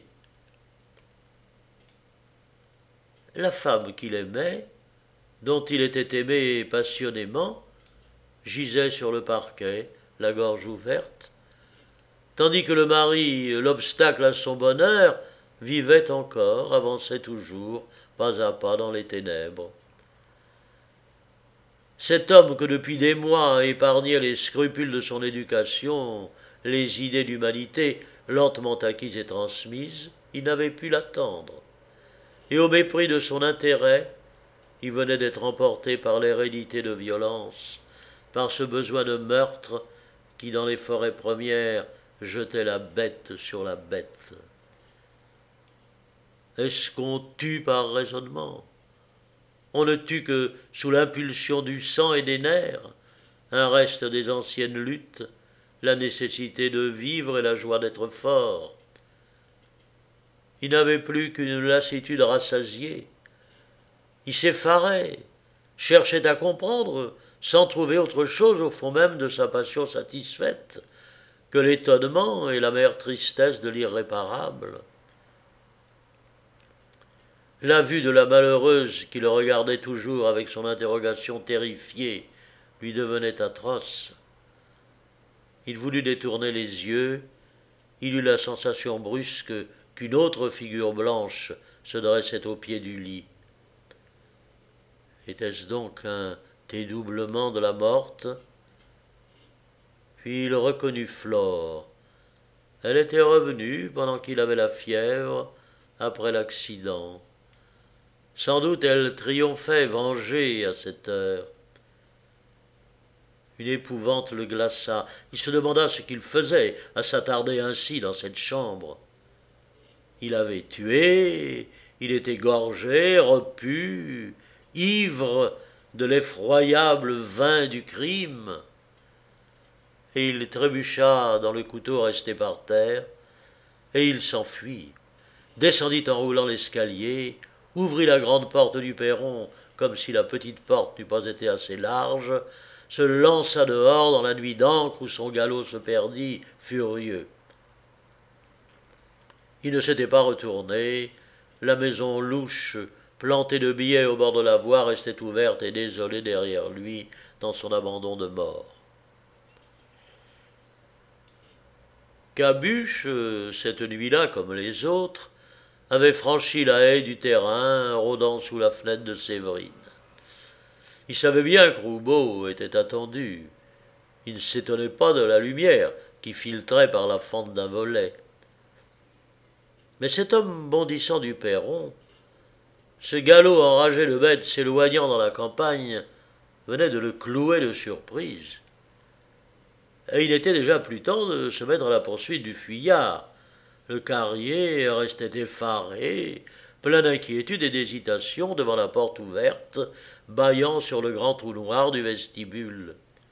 Speaker 1: La femme qu'il aimait, dont il était aimé passionnément, gisait sur le parquet, la gorge ouverte, tandis que le mari, l'obstacle à son bonheur, vivait encore, avançait toujours, pas à pas dans les ténèbres. Cet homme que depuis des mois épargnait les scrupules de son éducation, les idées d'humanité lentement acquises et transmises, il n'avait pu l'attendre. Et au mépris de son intérêt, il venait d'être emporté par l'hérédité de violence, par ce besoin de meurtre qui, dans les forêts premières, jetait la bête sur la bête. Est-ce qu'on tue par raisonnement? On ne tue que sous l'impulsion du sang et des nerfs, un reste des anciennes luttes, la nécessité de vivre et la joie d'être fort. Il n'avait plus qu'une lassitude rassasiée. Il s'effarait, cherchait à comprendre, sans trouver autre chose au fond même de sa passion satisfaite que l'étonnement et l'amère tristesse de l'irréparable. La vue de la malheureuse qui le regardait toujours avec son interrogation terrifiée lui devenait atroce. Il voulut détourner les yeux, il eut la sensation brusque qu'une autre figure blanche se dressait au pied du lit. Était-ce donc un dédoublement de la morte? Puis il reconnut Flore. Elle était revenue pendant qu'il avait la fièvre, après l'accident. Sans doute elle triomphait, vengée à cette heure. Une épouvante le glaça. Il se demanda ce qu'il faisait à s'attarder ainsi dans cette chambre. Il avait tué, il était gorgé, repu, ivre de l'effroyable vin du crime. Et il trébucha dans le couteau resté par terre, et il s'enfuit, descendit en roulant l'escalier, ouvrit la grande porte du perron, comme si la petite porte n'eût pas été assez large, se lança dehors dans la nuit d'encre où son galop se perdit, furieux. Il ne s'était pas retourné, la maison louche, plantée de billets au bord de la voie, restait ouverte et désolée derrière lui, dans son abandon de mort. Cabuche, cette nuit-là, comme les autres, avait franchi la haie du terrain, rôdant sous la fenêtre de Séverine. Il savait bien que Roubaud était attendu. Il ne s'étonnait pas de la lumière qui filtrait par la fente d'un volet. Mais cet homme bondissant du perron, ce galop enragé de bête s'éloignant dans la campagne, venait de le clouer de surprise. Et il était déjà plus temps de se mettre à la poursuite du fuyard. Le carrier restait effaré, plein d'inquiétude et d'hésitation devant la porte ouverte, bâillant sur le grand trou noir du vestibule.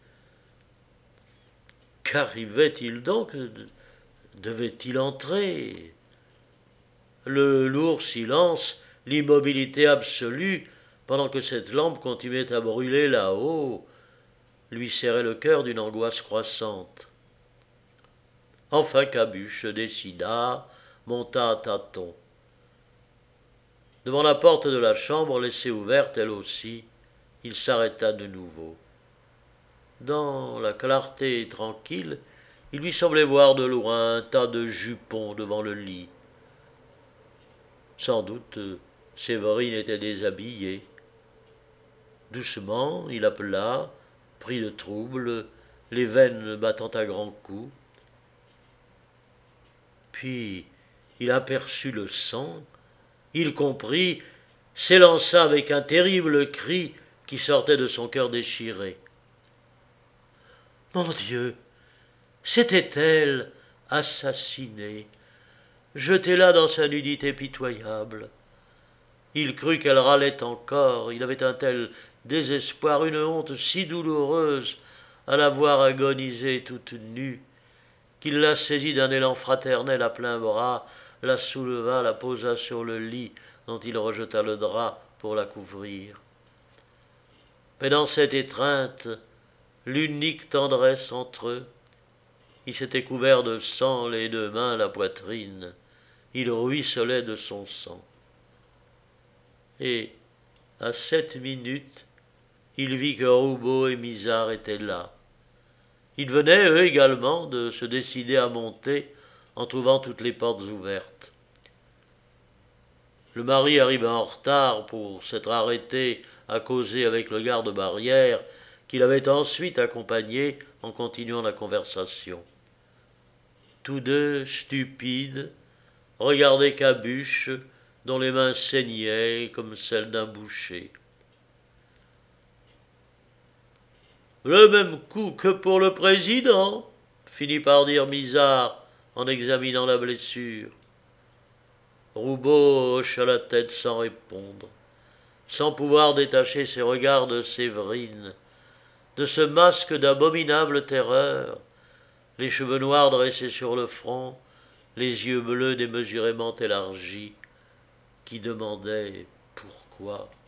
Speaker 1: Qu'arrivait-il donc? Devait-il entrer? Le lourd silence, l'immobilité absolue, pendant que cette lampe continuait à brûler là-haut, lui serrait le cœur d'une angoisse croissante. Enfin Cabuche se décida, monta à tâtons. Devant la porte de la chambre laissée ouverte, elle aussi, il s'arrêta de nouveau. Dans la clarté tranquille, il lui semblait voir de loin un tas de jupons devant le lit. Sans doute, Séverine était déshabillée. Doucement, il appela, pris de trouble, les veines battant à grands coups. Puis il aperçut le sang, il comprit, s'élança avec un terrible cri qui sortait de son cœur déchiré. Mon Dieu, c'était elle, assassinée, jetée là dans sa nudité pitoyable. Il crut qu'elle râlait encore, il avait un tel désespoir, une honte si douloureuse à la voir agoniser toute nue, qu'il la saisit d'un élan fraternel à plein bras, la souleva, la posa sur le lit dont il rejeta le drap pour la couvrir. Mais dans cette étreinte, l'unique tendresse entre eux, il s'était couvert de sang les deux mains, la poitrine, il ruisselait de son sang. Et, à cette minute, il vit que Roubaud et Misard étaient là. Ils venaient, eux également, de se décider à monter en trouvant toutes les portes ouvertes. Le mari arriva en retard pour s'être arrêté à causer avec le garde-barrière qu'il avait ensuite accompagné en continuant la conversation. Tous deux, stupides, regardaient Cabuche dont les mains saignaient comme celles d'un boucher. Le même coup que pour le président, finit par dire Misard en examinant la blessure. Roubaud hocha la tête sans répondre, sans pouvoir détacher ses regards de Séverine, de ce masque d'abominable terreur, les cheveux noirs dressés sur le front, les yeux bleus démesurément élargis, qui demandaient pourquoi.